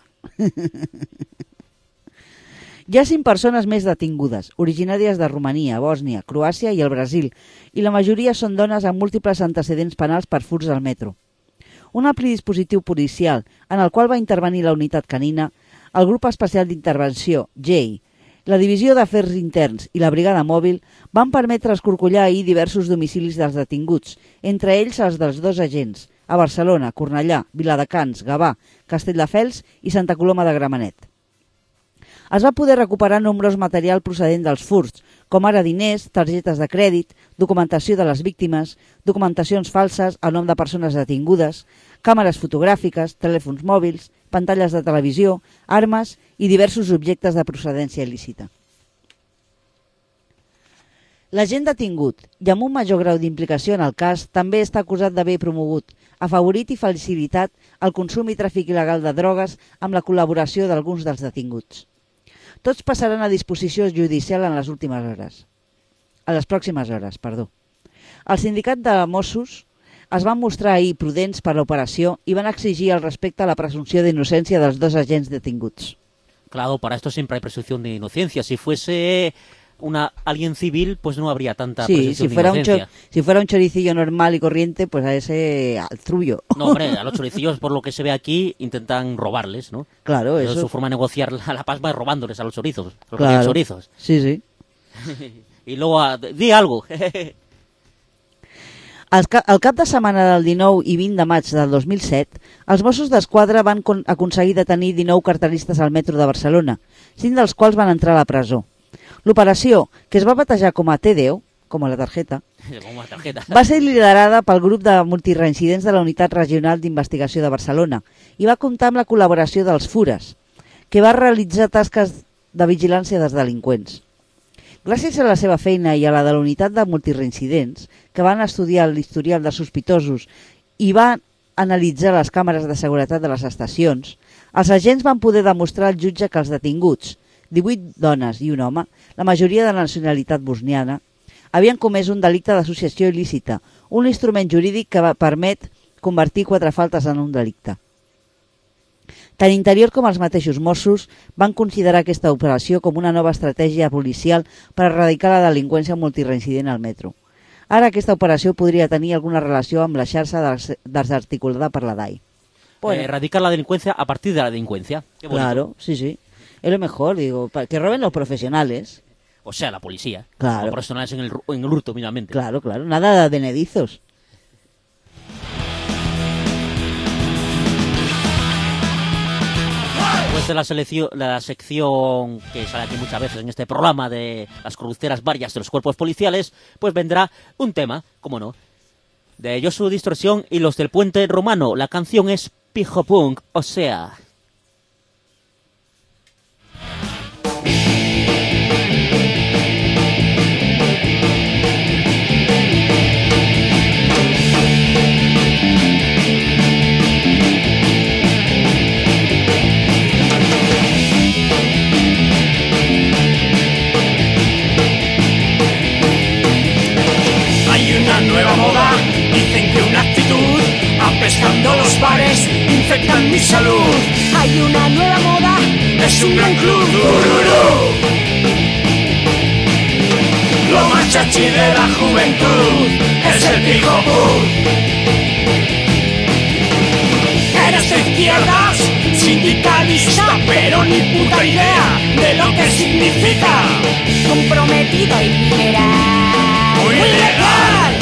Hi ha cinc persones més detingudes, originàries de Romania, Bòsnia, Croàcia i el Brasil, i la majoria són dones amb múltiples antecedents penals per furts al metro. Un ampli dispositiu policial en el qual va intervenir la unitat canina, el grup especial d'intervenció, J, La Divisió d'Afers Interns i la Brigada Mòbil van permetre escorcollar ahir diversos domicilis dels detinguts, entre ells els dels dos agents, a Barcelona, Cornellà, Viladecans, Gavà, Castelldefels i Santa Coloma de Gramenet. Es va poder recuperar nombrós material procedent dels furts, com ara diners, targetes de crèdit, documentació de les víctimes, documentacions falses a nom de persones detingudes, càmeres fotogràfiques, telèfons mòbils, pantalles de televisió, armes i diversos objectes de procedència il·lícita. L'agent detingut i amb un major grau d'implicació en el cas també està acusat d'haver promogut, afavorit i facilitat el consum i tràfic il·legal de drogues amb la col·laboració d'alguns dels detinguts. Tots passaran a disposició judicial en les últimes hores. A les pròximes hores, perdó. El sindicat de Mossos es van mostrar ahir prudents per l'operació i van exigir el respecte a la presumpció d'innocència dels dos agents detinguts. Claro, para esto siempre hay presunción de inocencia. Si fuese una alguien civil, pues no habría tanta sí, presunción si fuera de inocencia. Un cho- si fuera un choricillo normal y corriente, pues a ese al trullo. No, hombre, a los choricillos, por lo que se ve aquí, intentan robarles, ¿no? Claro, Pero eso. Su forma de negociar la, la pasma es robándoles a los chorizos. A los Claro. chorizos. Sí, sí. Y luego, ah, di algo. El, ca- el cap de setmana del dinou i vint de maig del dos mil set, els Mossos d'Esquadra van con- aconseguir detenir dinou cartelistes al metro de Barcelona, cinc dels quals van entrar a la presó. L'operació, que es va batejar com a T deu, com a la targeta, Como una tarjeta. va ser liderada pel grup de multireincidents de la Unitat Regional d'Investigació de Barcelona i va comptar amb la col·laboració dels Fures, que va realitzar tasques de vigilància dels delinqüents. Gràcies a la seva feina i a la de la Unitat de Multireincidents, que van estudiar l'historial de sospitosos i van analitzar les càmeres de seguretat de les estacions, els agents van poder demostrar al jutge que els detinguts, divuit dones i un home, la majoria de nacionalitat bosniana, havien comès un delicte d'associació il·lícita, un instrument jurídic que va, permet convertir quatre faltes en un delicte. Tant Interior com els mateixos Mossos van considerar aquesta operació com una nova estratègia policial per erradicar la delinqüència multireincident al metro. Ara aquesta operació podria tenir alguna relació amb la xarxa des- desarticulada per la D A I. Eh, erradicar la delincuencia a partir de la delincuencia. Qué bonito. Claro, sí, sí. Es lo mejor, digo, para que roben los profesionales. O sea, la policía. Claro. Los profesionales en el, ru- en el hurto, mínimamente. Claro, claro, nada de nedizos. Después de la, selección, la sección que sale aquí muchas veces en este programa de las corrupteras varias de los cuerpos policiales, pues vendrá un tema, cómo no, de Josu Distorsión y los del Puente Romano. La canción es Pijo Punk, o sea... Hay una nueva moda, dicen que una actitud, apestando los bares, infectan mi salud. Hay una nueva moda, Es un gran club, tururú. Lo más chachi de la juventud es el pijo punk. Eres de izquierdas, sindicalista, pero ni puta idea de lo que significa. comprometido y liberal. Muy legal.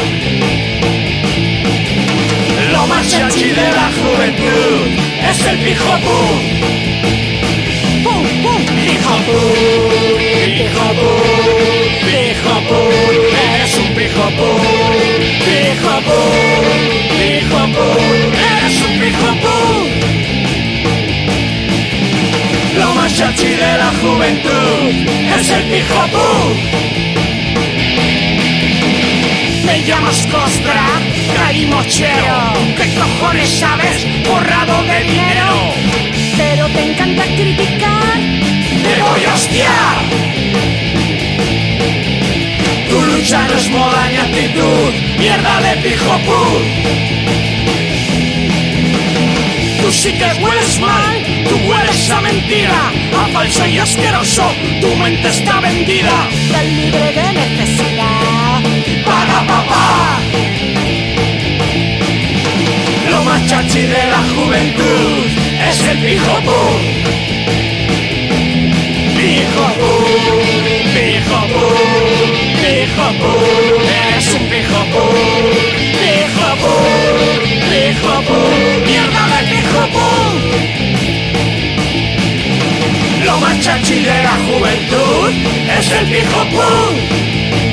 Lo más chachi de la juventud es el pijo punk. ¡Pum, pum! Pijo punk, pijo punk, pijo punk, eres un pijo punk. Pijo punk, pijo punk, eres un pijo punk. Lo más chachi de la juventud es el pijo punk. Me llamas costra, carimochero. ¿Qué cojones sabes, borrado de dinero? Pero te encanta criticar. ¡Te voy a hostiar! Tu lucha no es moda ni actitud, mierda de pijo punk. Tú sí que hueles mal, tú hueles a mentira, a falso y asqueroso, tu mente está vendida. Tan libre de necesidad. ¡Paga, papá! Lo más chachi de la juventud es el pijo punk. Pijo punk, es el viejo punk.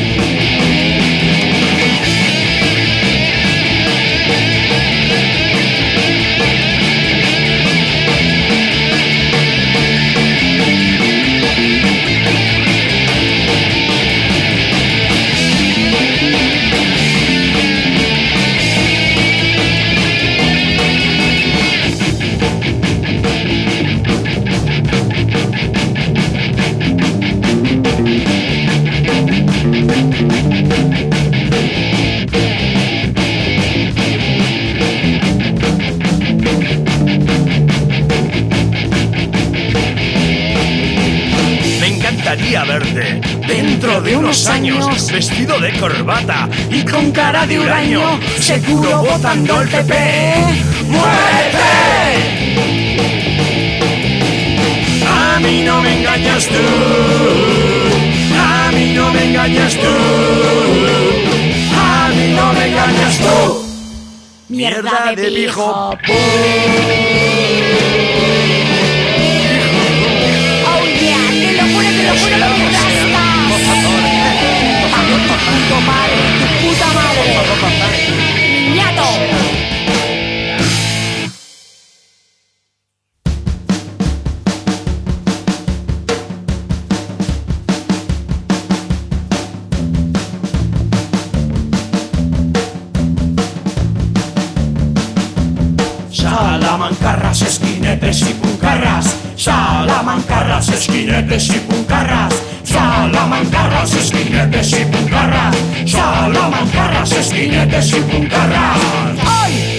Verte dentro de unos años vestido de corbata y con cara de huraño, seguro votando el P P. ¡Muérete! A mí no me engañas tú, a mí no me engañas tú, a mí no me engañas tú. Mierda de viejo punk. ¡Locura, lo que rascas! ¡Tu madre, tu puta madre! ¡Niñato! Salamancarras, esquinetes y puncarras. Salamancarras, esquinetes y puncarras. Salamancarras, esquinetes y puncarras. Salamancarras, esquinetes y puncarras. ¡Ay!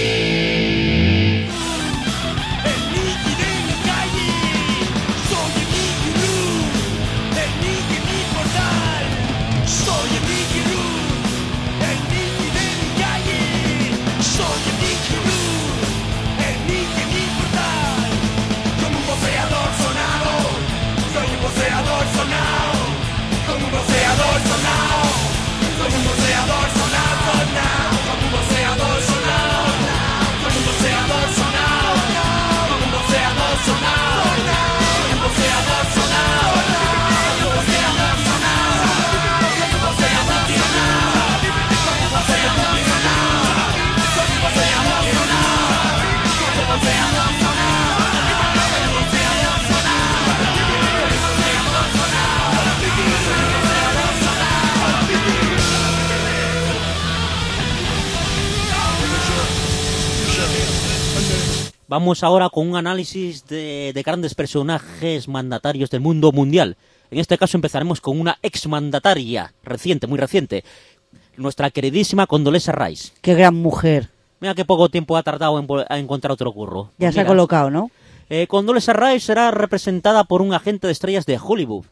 Vamos ahora con un análisis de, de grandes personajes mandatarios del mundo mundial. En este caso empezaremos con una exmandataria reciente, muy reciente, nuestra queridísima Condoleezza Rice. Qué gran mujer. Mira qué poco tiempo ha tardado en, en encontrar otro curro. Ya pues se mira, ha colocado, ¿no? Eh, Condoleezza Rice será representada por un agente de estrellas de Hollywood.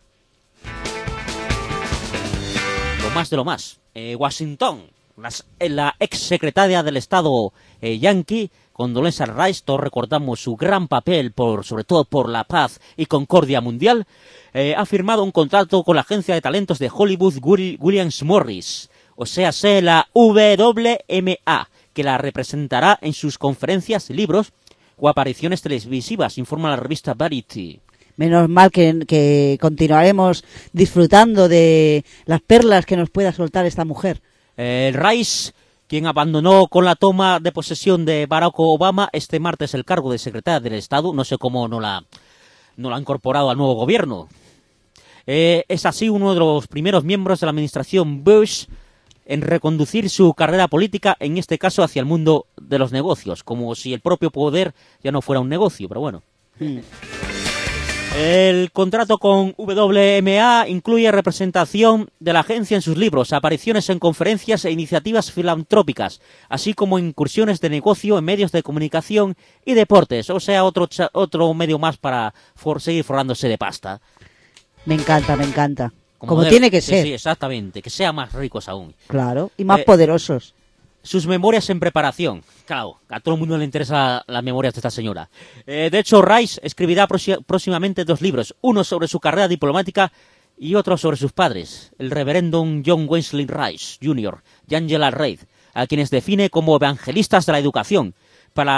Lo más de lo más. Eh, Washington, las, la ex secretaria del Estado eh, yankee, Condoleezza Rice, todos recordamos su gran papel, por, sobre todo por la paz y concordia mundial, eh, ha firmado un contrato con la agencia de talentos de Hollywood Williams Morris, o sea, sea la W M A, que la representará en sus conferencias, libros o apariciones televisivas, informa la revista Variety. Menos mal que, que continuaremos disfrutando de las perlas que nos pueda soltar esta mujer. Eh, Rice, quien abandonó con la toma de posesión de Barack Obama este martes el cargo de secretaria del Estado, no sé cómo no la, no la ha incorporado al nuevo gobierno. Eh, es así uno de los primeros miembros de la administración Bush en reconducir su carrera política, en este caso hacia el mundo de los negocios, como si el propio poder ya no fuera un negocio, pero bueno. Mm. El contrato con W M A incluye representación de la agencia en sus libros, apariciones en conferencias e iniciativas filantrópicas, así como incursiones de negocio en medios de comunicación y deportes, o sea, otro, otro medio más para for seguir forrándose de pasta. Me encanta, me encanta. Como, Como tiene que sí, ser. Sí, exactamente, que sean más ricos aún. Claro, y más eh, poderosos. Sus memorias en preparación. Claro, a todo el mundo le interesan las memorias de esta señora. Eh, de hecho, Rice escribirá próximamente dos libros, uno sobre su carrera diplomática y otro sobre sus padres, el reverendo John Wesley Rice junior y Angela Reid, a quienes define como evangelistas de la educación para la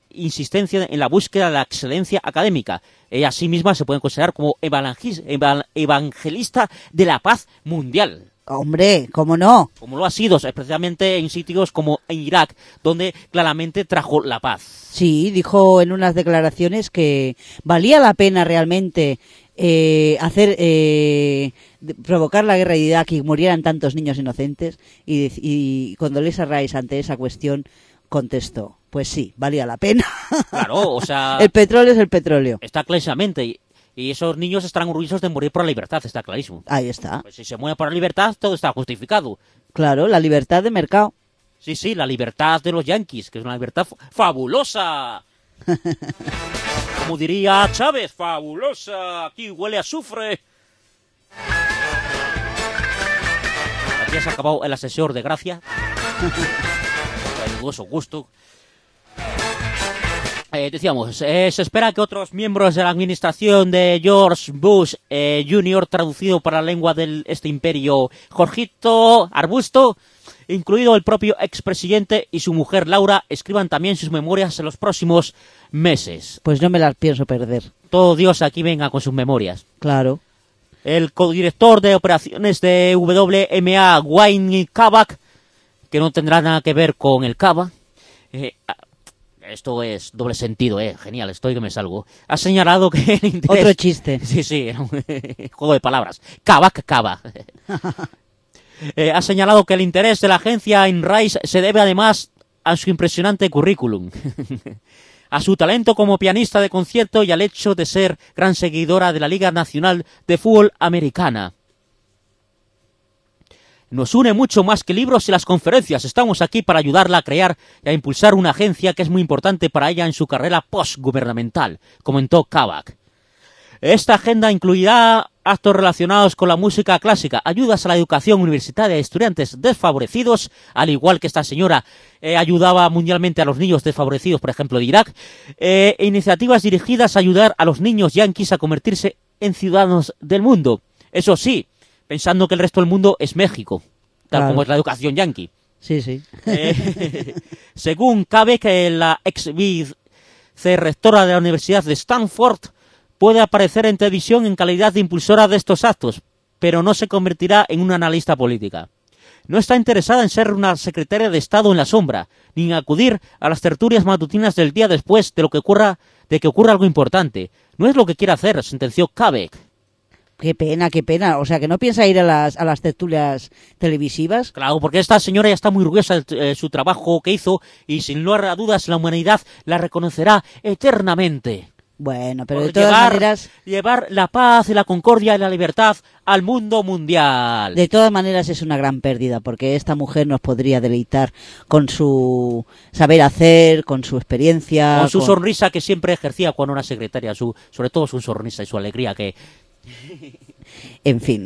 insistencia en la búsqueda de la excelencia académica. Ella a sí misma se puede considerar como evangelista de la paz mundial. Hombre, ¿cómo no? Como lo ha sido, especialmente en sitios como en Irak, donde claramente trajo la paz. Sí, dijo en unas declaraciones que valía la pena realmente eh, hacer eh, provocar la guerra de Irak y murieran tantos niños inocentes, y, y Condoleezza Rice ante esa cuestión contestó, pues sí, valía la pena. Claro, o sea... el petróleo es el petróleo. Está clarísimamente, y, y esos niños estarán orgullosos de morir por la libertad, está clarísimo. Ahí está. Pues si se muere por la libertad, todo está justificado. Claro, la libertad de mercado. Sí, sí, la libertad de los yanquis, que es una libertad fabulosa. Como diría Chávez, fabulosa, aquí huele a azufre. Aquí se ha acabado el asesor de gracia. De dudoso gusto. Eh, decíamos, eh, se espera que otros miembros de la administración de George Bush eh, junior, traducido para la lengua de este imperio, Jorgito Arbusto, incluido el propio expresidente y su mujer Laura, escriban también sus memorias en los próximos meses. Pues no me las pienso perder. Todo Dios aquí venga con sus memorias. Claro. El codirector de operaciones de W M A, Wayne Kavak, que no tendrá nada que ver con el Cava, eh, esto es doble sentido, eh, genial, estoy que me salgo, ha señalado que el interés... Otro chiste. Sí, sí, era un juego de palabras. Kavak, Kava. Eh, ha señalado que el interés de la agencia en Rice se debe además a su impresionante currículum, a su talento como pianista de concierto y al hecho de ser gran seguidora de la Liga Nacional de Fútbol Americana. Nos une mucho más que libros y las conferencias. Estamos aquí para ayudarla a crear y a impulsar una agencia que es muy importante para ella en su carrera postgubernamental, comentó Kavak. Esta agenda incluirá actos relacionados con la música clásica, ayudas a la educación universitaria de estudiantes desfavorecidos, al igual que esta señora eh, ayudaba mundialmente a los niños desfavorecidos, por ejemplo, de Irak, eh, e iniciativas dirigidas a ayudar a los niños yanquis a convertirse en ciudadanos del mundo. Eso sí, pensando que el resto del mundo es México, tal Claro. como es la educación yanqui. Sí, sí. Eh, según cabe que la ex vicerrectora de la Universidad de Stanford puede aparecer en televisión en calidad de impulsora de estos actos, pero no se convertirá en una analista política. No está interesada en ser una secretaria de Estado en la sombra, ni en acudir a las tertulias matutinas del día después de lo que ocurra, de que ocurra algo importante. No es lo que quiere hacer, sentenció Kavek. Qué pena, qué pena. O sea, que no piensa ir a las, a las tertulias televisivas. Claro, porque esta señora ya está muy orgullosa de eh, su trabajo que hizo y sin lugar a dudas la humanidad la reconocerá eternamente. Bueno, pero Por de todas llevar, maneras, llevar la paz y la concordia y la libertad al mundo mundial. de todas maneras es una gran pérdida, porque esta mujer nos podría deleitar con su saber hacer, con su experiencia, Con su con- sonrisa que siempre ejercía cuando era secretaria, su, sobre todo su sonrisa y su alegría que... en fin,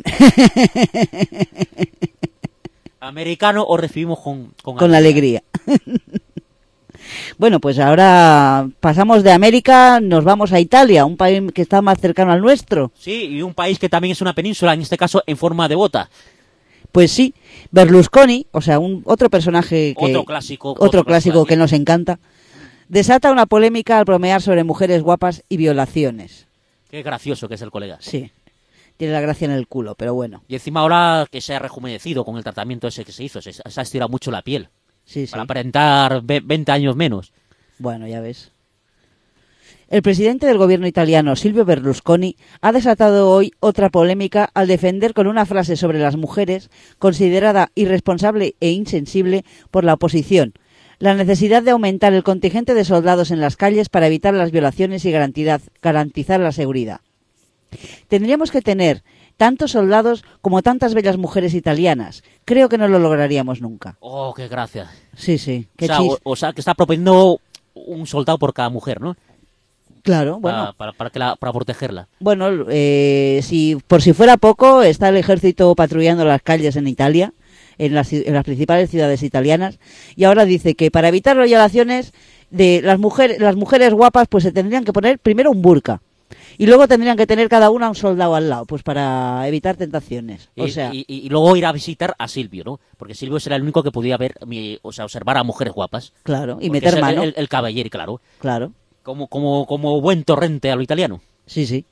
Americano o recibimos con... Con, con alegría. Bueno, pues ahora pasamos de América, nos vamos a Italia, un país que está más cercano al nuestro. Sí, y un país que también es una península, en este caso en forma de bota. Pues sí, Berlusconi, o sea, un otro personaje que Otro clásico. otro clásico aquí. que nos encanta, desata una polémica al bromear sobre mujeres guapas y violaciones. Qué gracioso que es el colega. Sí, tiene la gracia en el culo, pero bueno. Y encima ahora que se ha rejuvenecido con el tratamiento ese que se hizo, se, se ha estirado mucho la piel. Sí, sí. Para aparentar ve- veinte años menos. Bueno, ya ves. El presidente del gobierno italiano, Silvio Berlusconi, ha desatado hoy otra polémica al defender con una frase sobre las mujeres, considerada irresponsable e insensible por la oposición, la necesidad de aumentar el contingente de soldados en las calles para evitar las violaciones y garantizar, garantizar la seguridad. Tendríamos que tener tantos soldados como tantas bellas mujeres italianas. Creo que no lo lograríamos nunca. Oh, qué gracia. Sí, sí. Qué O sea, chis. o, o sea, que está proponiendo un soldado por cada mujer, ¿no? Claro, bueno. Para, para, para, que la, para protegerla. Bueno, eh, si por si fuera poco, está el ejército patrullando las calles en Italia, en las, ci- en las principales ciudades italianas, y ahora dice que para evitar las violaciones de las mujeres, las mujeres guapas, pues se tendrían que poner primero un burka. Y luego tendrían que tener cada una un soldado al lado, pues para evitar tentaciones. O y, sea, y, y luego ir a visitar a Silvio, ¿no? Porque Silvio será el único que podía ver, mi, o sea, observar a mujeres guapas. claro, y Porque meter es el, mano. El, el caballero, claro. Claro, Como, como, como buen torrente a lo italiano. sí, sí.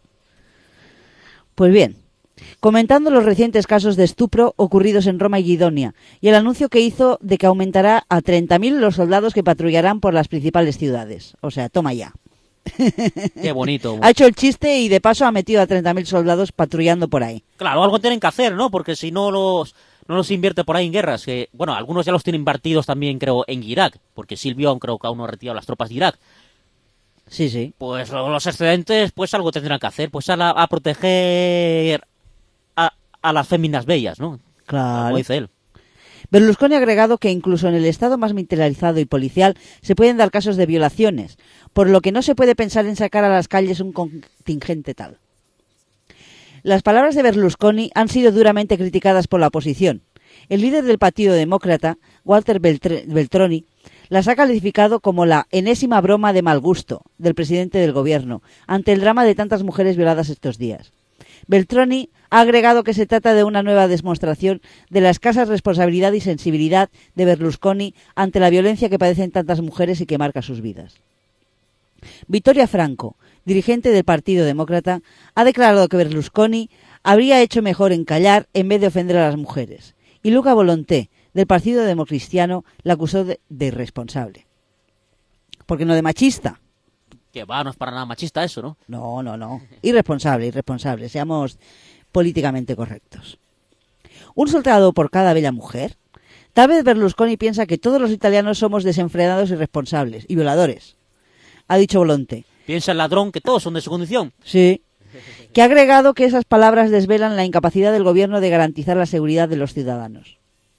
Pues bien, comentando los recientes casos de estupro ocurridos en Roma y Guidonia, y el anuncio que hizo de que aumentará a treinta mil los soldados que patrullarán por las principales ciudades. O sea, toma ya. Qué bonito. Ha hecho el chiste y de paso ha metido a treinta mil soldados patrullando por ahí. Claro, algo tienen que hacer, ¿no? Porque si no los, no los invierte por ahí en guerras, que, bueno, algunos ya los tienen invertidos también, creo, en Irak, porque Silvio aún creo que aún no ha retirado las tropas de Irak. Sí, sí. Pues los excedentes, pues algo tendrán que hacer, pues a, la, a proteger a, a las féminas bellas, ¿no? Claro. Como dice él. Berlusconi ha agregado que incluso en el estado más militarizado y policial se pueden dar casos de violaciones, por lo que no se puede pensar en sacar a las calles un contingente tal. Las palabras de Berlusconi han sido duramente criticadas por la oposición. El líder del Partido Demócrata, Walter Veltroni, las ha calificado como la enésima broma de mal gusto del presidente del gobierno ante el drama de tantas mujeres violadas estos días. Veltroni ha agregado que se trata de una nueva demostración de la escasa responsabilidad y sensibilidad de Berlusconi ante la violencia que padecen tantas mujeres y que marca sus vidas. Vittoria Franco, dirigente del Partido Demócrata, ha declarado que Berlusconi habría hecho mejor en callar en vez de ofender a las mujeres. Y Luca Volonté, del Partido Democristiano, la acusó de, de irresponsable. ¿Por qué no de machista? Que va, no es para nada machista eso, ¿no? No, no, no. Irresponsable, irresponsable. Seamos políticamente correctos. ¿Un soldado por cada bella mujer? Tal vez Berlusconi piensa que todos los italianos somos desenfrenados, irresponsables y violadores. Ha dicho Volonté. Piensa el ladrón que todos son de su condición. Sí. Que ha agregado que esas palabras desvelan la incapacidad del gobierno de garantizar la seguridad de los ciudadanos.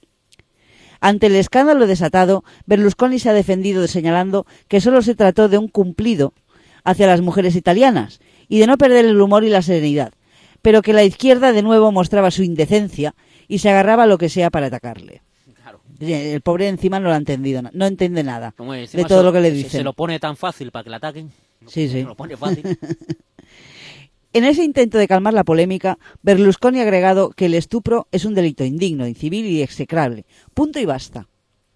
Ante el escándalo desatado, Berlusconi se ha defendido señalando que solo se trató de un cumplido hacia las mujeres italianas y de no perder el humor y la serenidad, pero que la izquierda de nuevo mostraba su indecencia y se agarraba a lo que sea para atacarle. Claro. El pobre encima no lo ha entendido, no entiende nada Como de encima todo se, lo que le se- dicen. Se lo pone tan fácil para que le ataquen. Sí, sí. Se lo pone fácil. En ese intento de calmar la polémica, Berlusconi ha agregado que el estupro es un delito indigno, incivil y execrable. Punto y basta.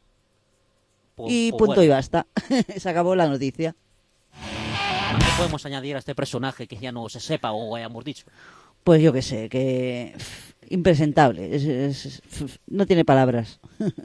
Pues- Y pues punto bueno, y basta. Se acabó la noticia. ¿qué podemos añadir a este personaje que ya no se sepa o hayamos dicho? Pues yo qué sé, que pff, impresentable. Es- es- pff, no tiene palabras.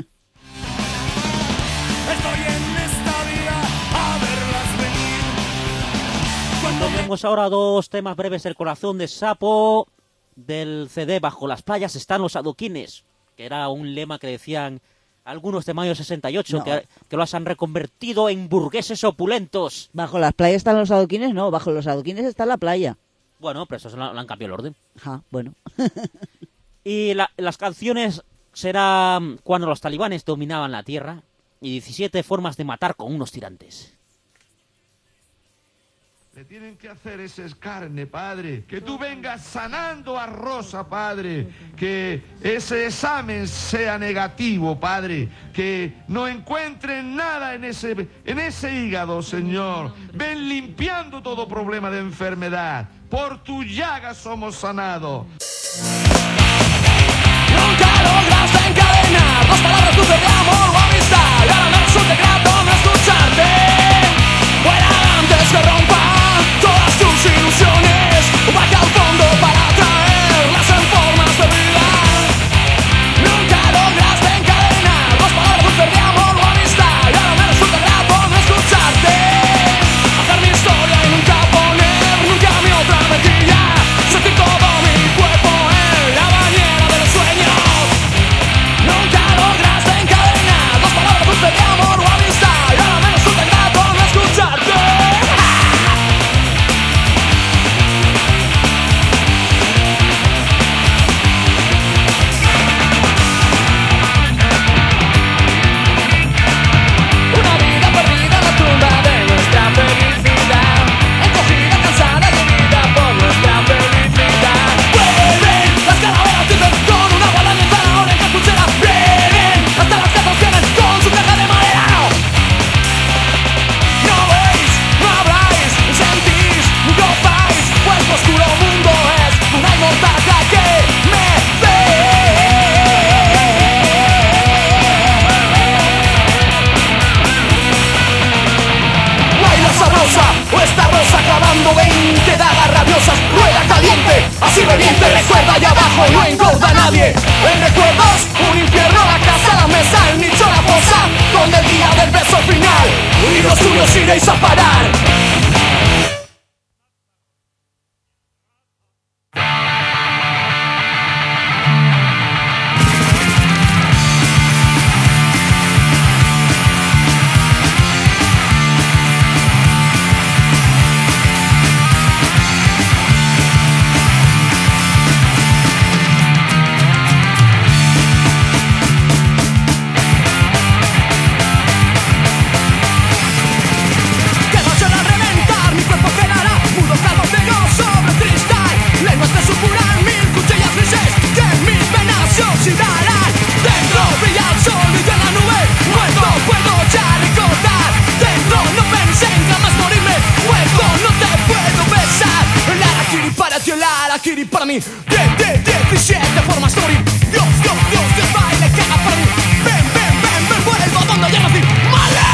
Estoy en esta vida a verlas venir. Tenemos ahora dos temas breves del corazón de Sapo. Del C D Bajo las playas están los adoquines, que era un lema que decían algunos de mayo sesenta y ocho, No. que, que los han reconvertido en burgueses opulentos. Bajo las playas están los adoquines, no, bajo los adoquines está la playa. Bueno, pero eso se lo, lo han cambiado el orden. Ajá, bueno. Y la- las canciones serán cuando los talibanes dominaban la tierra y diecisiete formas de matar con unos tirantes. Le tienen que hacer ese carne, padre. Que tú vengas sanando a Rosa, padre. Que ese examen sea negativo, padre. Que no encuentren nada en ese, en ese hígado, Señor. Ven limpiando todo problema de enfermedad. Por tu llaga somos sanados. Nunca lograste encadenar dos palabras dulces de amor o amistad. Y ahora me resulta grato no escucharte. Vuela antes que rompa todas tus ilusiones. Baja al fondo para traerlas en formas de vida. Nunca lograste encadenar dos palabras dulces de amor o amistad. Y ahora me resulta grato no escucharte. Hacer mi historia y nunca poner nunca mi otra mejilla. Sentir todo mi cuerpo en nadie. En recuerdos, un infierno, la casa, la mesa, el nicho, la fosa, donde el día del beso final y los suyos iréis a parar. Kiri para mí, diez, diez, diecisiete formas de morir. Dios, Dios, Dios, Dios, baile, caga para mí. Ven, ven, ven, ven, vuelvo donde ya nací. ¡Male!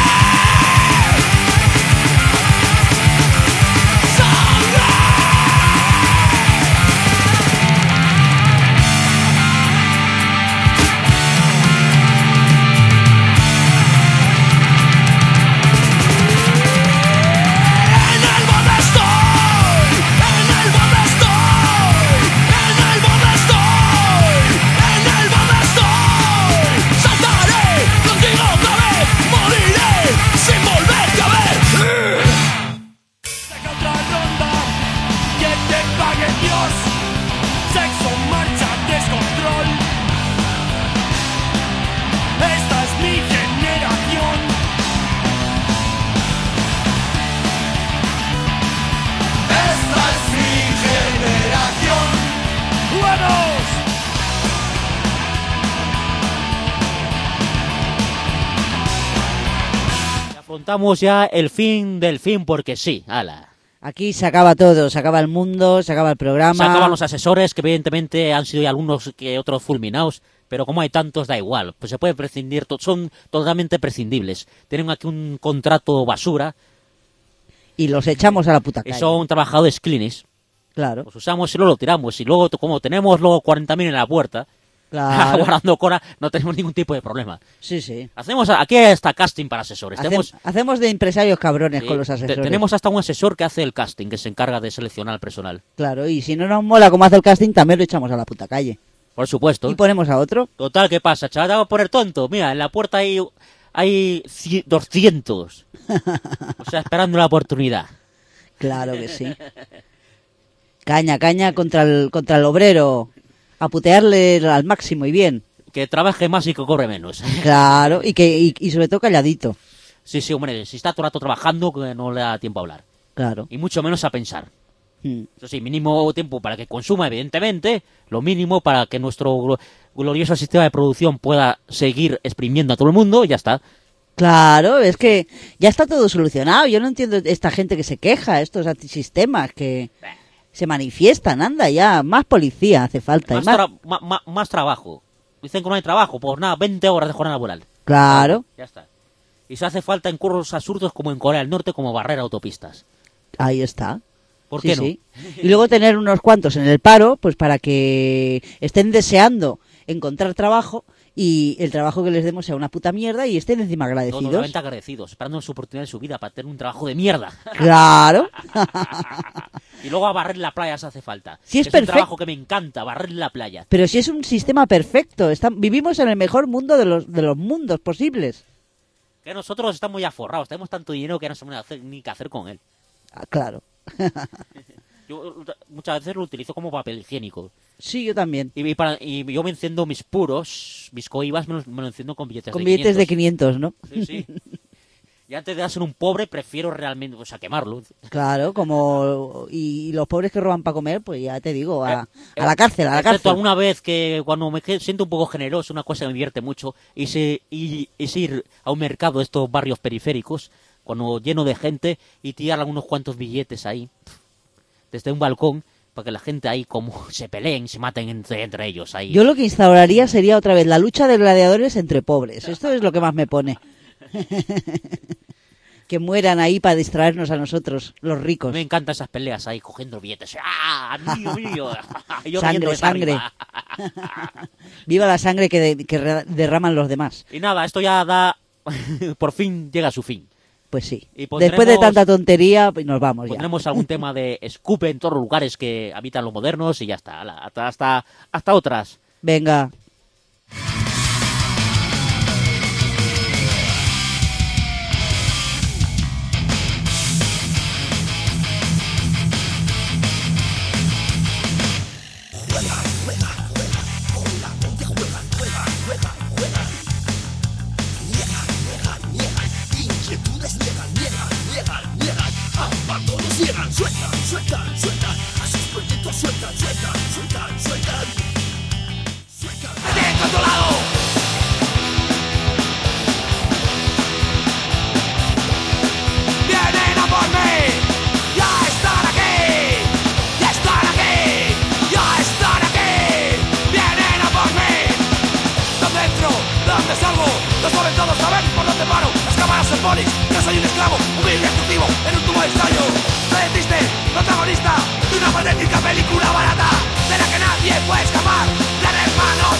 Afrontamos ya el fin del fin porque sí, ala. Aquí se acaba todo, se acaba el mundo, se acaba el programa. Se acaban los asesores, que evidentemente han sido algunos que otros fulminados, pero como hay tantos da igual, pues se puede prescindir, son totalmente prescindibles. Tienen aquí un contrato basura. Y los echamos a la puta calle. Y son trabajadores clínicos. Claro. Los usamos y luego lo tiramos. Y luego, como tenemos luego cuarenta mil en la puerta, claro, guardando cora, no tenemos ningún tipo de problema. Sí, sí. Hacemos aquí hasta casting para asesores. Hacem, tenemos, hacemos de empresarios cabrones, sí, con los asesores. Te, tenemos hasta un asesor que hace el casting, que se encarga de seleccionar al personal. Claro, y si no nos mola cómo hace el casting, también lo echamos a la puta calle. Por supuesto. Y ponemos a otro. Total, ¿qué pasa, chaval? Te voy a poner tonto. Mira, en la puerta hay, hay doscientos. O sea, esperando la oportunidad. Claro que sí. Caña, caña contra el, contra el obrero. A putearle al máximo y bien. Que trabaje más y que corre menos. Claro, y que y, y sobre todo calladito. Sí, sí, hombre, si está todo el rato trabajando, que no le da tiempo a hablar. Claro. Y mucho menos a pensar. Hmm. Eso sí, mínimo tiempo para que consuma, evidentemente, lo mínimo para que nuestro glorioso sistema de producción pueda seguir exprimiendo a todo el mundo, y ya está. Claro, es que ya está todo solucionado. Yo no entiendo esta gente que se queja, estos antisistemas que se manifiestan. Anda ya, más policía hace falta. Más, más... Tra ma ma más trabajo. Dicen que no hay trabajo, pues nada, veinte horas de jornada laboral. Claro. Ya está. Y se hace falta en curros absurdos como en Corea del Norte, como barrer autopistas. Ahí está. ¿Por sí, qué no? Sí. Y luego tener unos cuantos en el paro, pues para que estén deseando encontrar trabajo y el trabajo que les demos sea una puta mierda y estén encima agradecidos. Totalmente agradecidos, esperando su oportunidad de su vida para tener un trabajo de mierda. Claro. Y luego a barrer la playa se hace falta. Si es, es perfecto. un trabajo que me encanta, barrer la playa. Pero si es un sistema perfecto, está... vivimos en el mejor mundo de los, de los mundos posibles. Que nosotros estamos ya forrados, tenemos tanto dinero que no sabemos ni qué hacer con él. Ah, claro. Yo muchas veces lo utilizo como papel higiénico. Sí, yo también. Y, y, para, y yo me enciendo mis puros, mis coibas, me los, me los enciendo con billetes con de billetes quinientos. de quinientos, ¿no? Sí, sí. Y antes de ser un pobre, prefiero realmente, o sea, quemarlo. Claro, como... Y los pobres que roban para comer, pues ya te digo, a, eh, a la cárcel, a la excepto cárcel. alguna vez que cuando me siento un poco generoso, una cosa que me divierte mucho, es, y, es ir a un mercado de estos barrios periféricos, cuando lleno de gente, y tirar algunos cuantos billetes ahí, desde un balcón, para que la gente ahí como se peleen, se maten entre, entre ellos. Ahí. Yo lo que instauraría sería otra vez la lucha de gladiadores entre pobres. Esto es lo que más me pone. que mueran ahí para distraernos a nosotros, los ricos. Me encantan esas peleas ahí, cogiendo billetes. ¡Ah, mío, mío! Yo Sangre, sangre. Viva la sangre que, de, que derraman los demás. Y nada, esto ya da... por fin llega a su fin. Pues sí. Y pondremos, después de tanta tontería, nos vamos ya. Pondremos algún tema de escupe en todos los lugares que habitan los modernos y ya está. Hasta, hasta, hasta otras. Venga. Sueltan, sueltan, sueltan, a sus proyectos sueltan, sueltan, sueltan, sueltan, sueltan. ¡Me tienen controlado! ¡Vienen a por mí! ¡Ya están aquí! ¡Ya están aquí! ¡Ya están aquí! ¡Vienen a por mí! ¿Dónde entro? ¿Dónde salgo? Lo saben todos, saben por dónde paro. Las cámaras son polis, yo soy un esclavo, humilde, destructivo, en un tubo de ensayo. Soy el triste protagonista de una patética película barata de la que nadie puede escapar. Gran hermano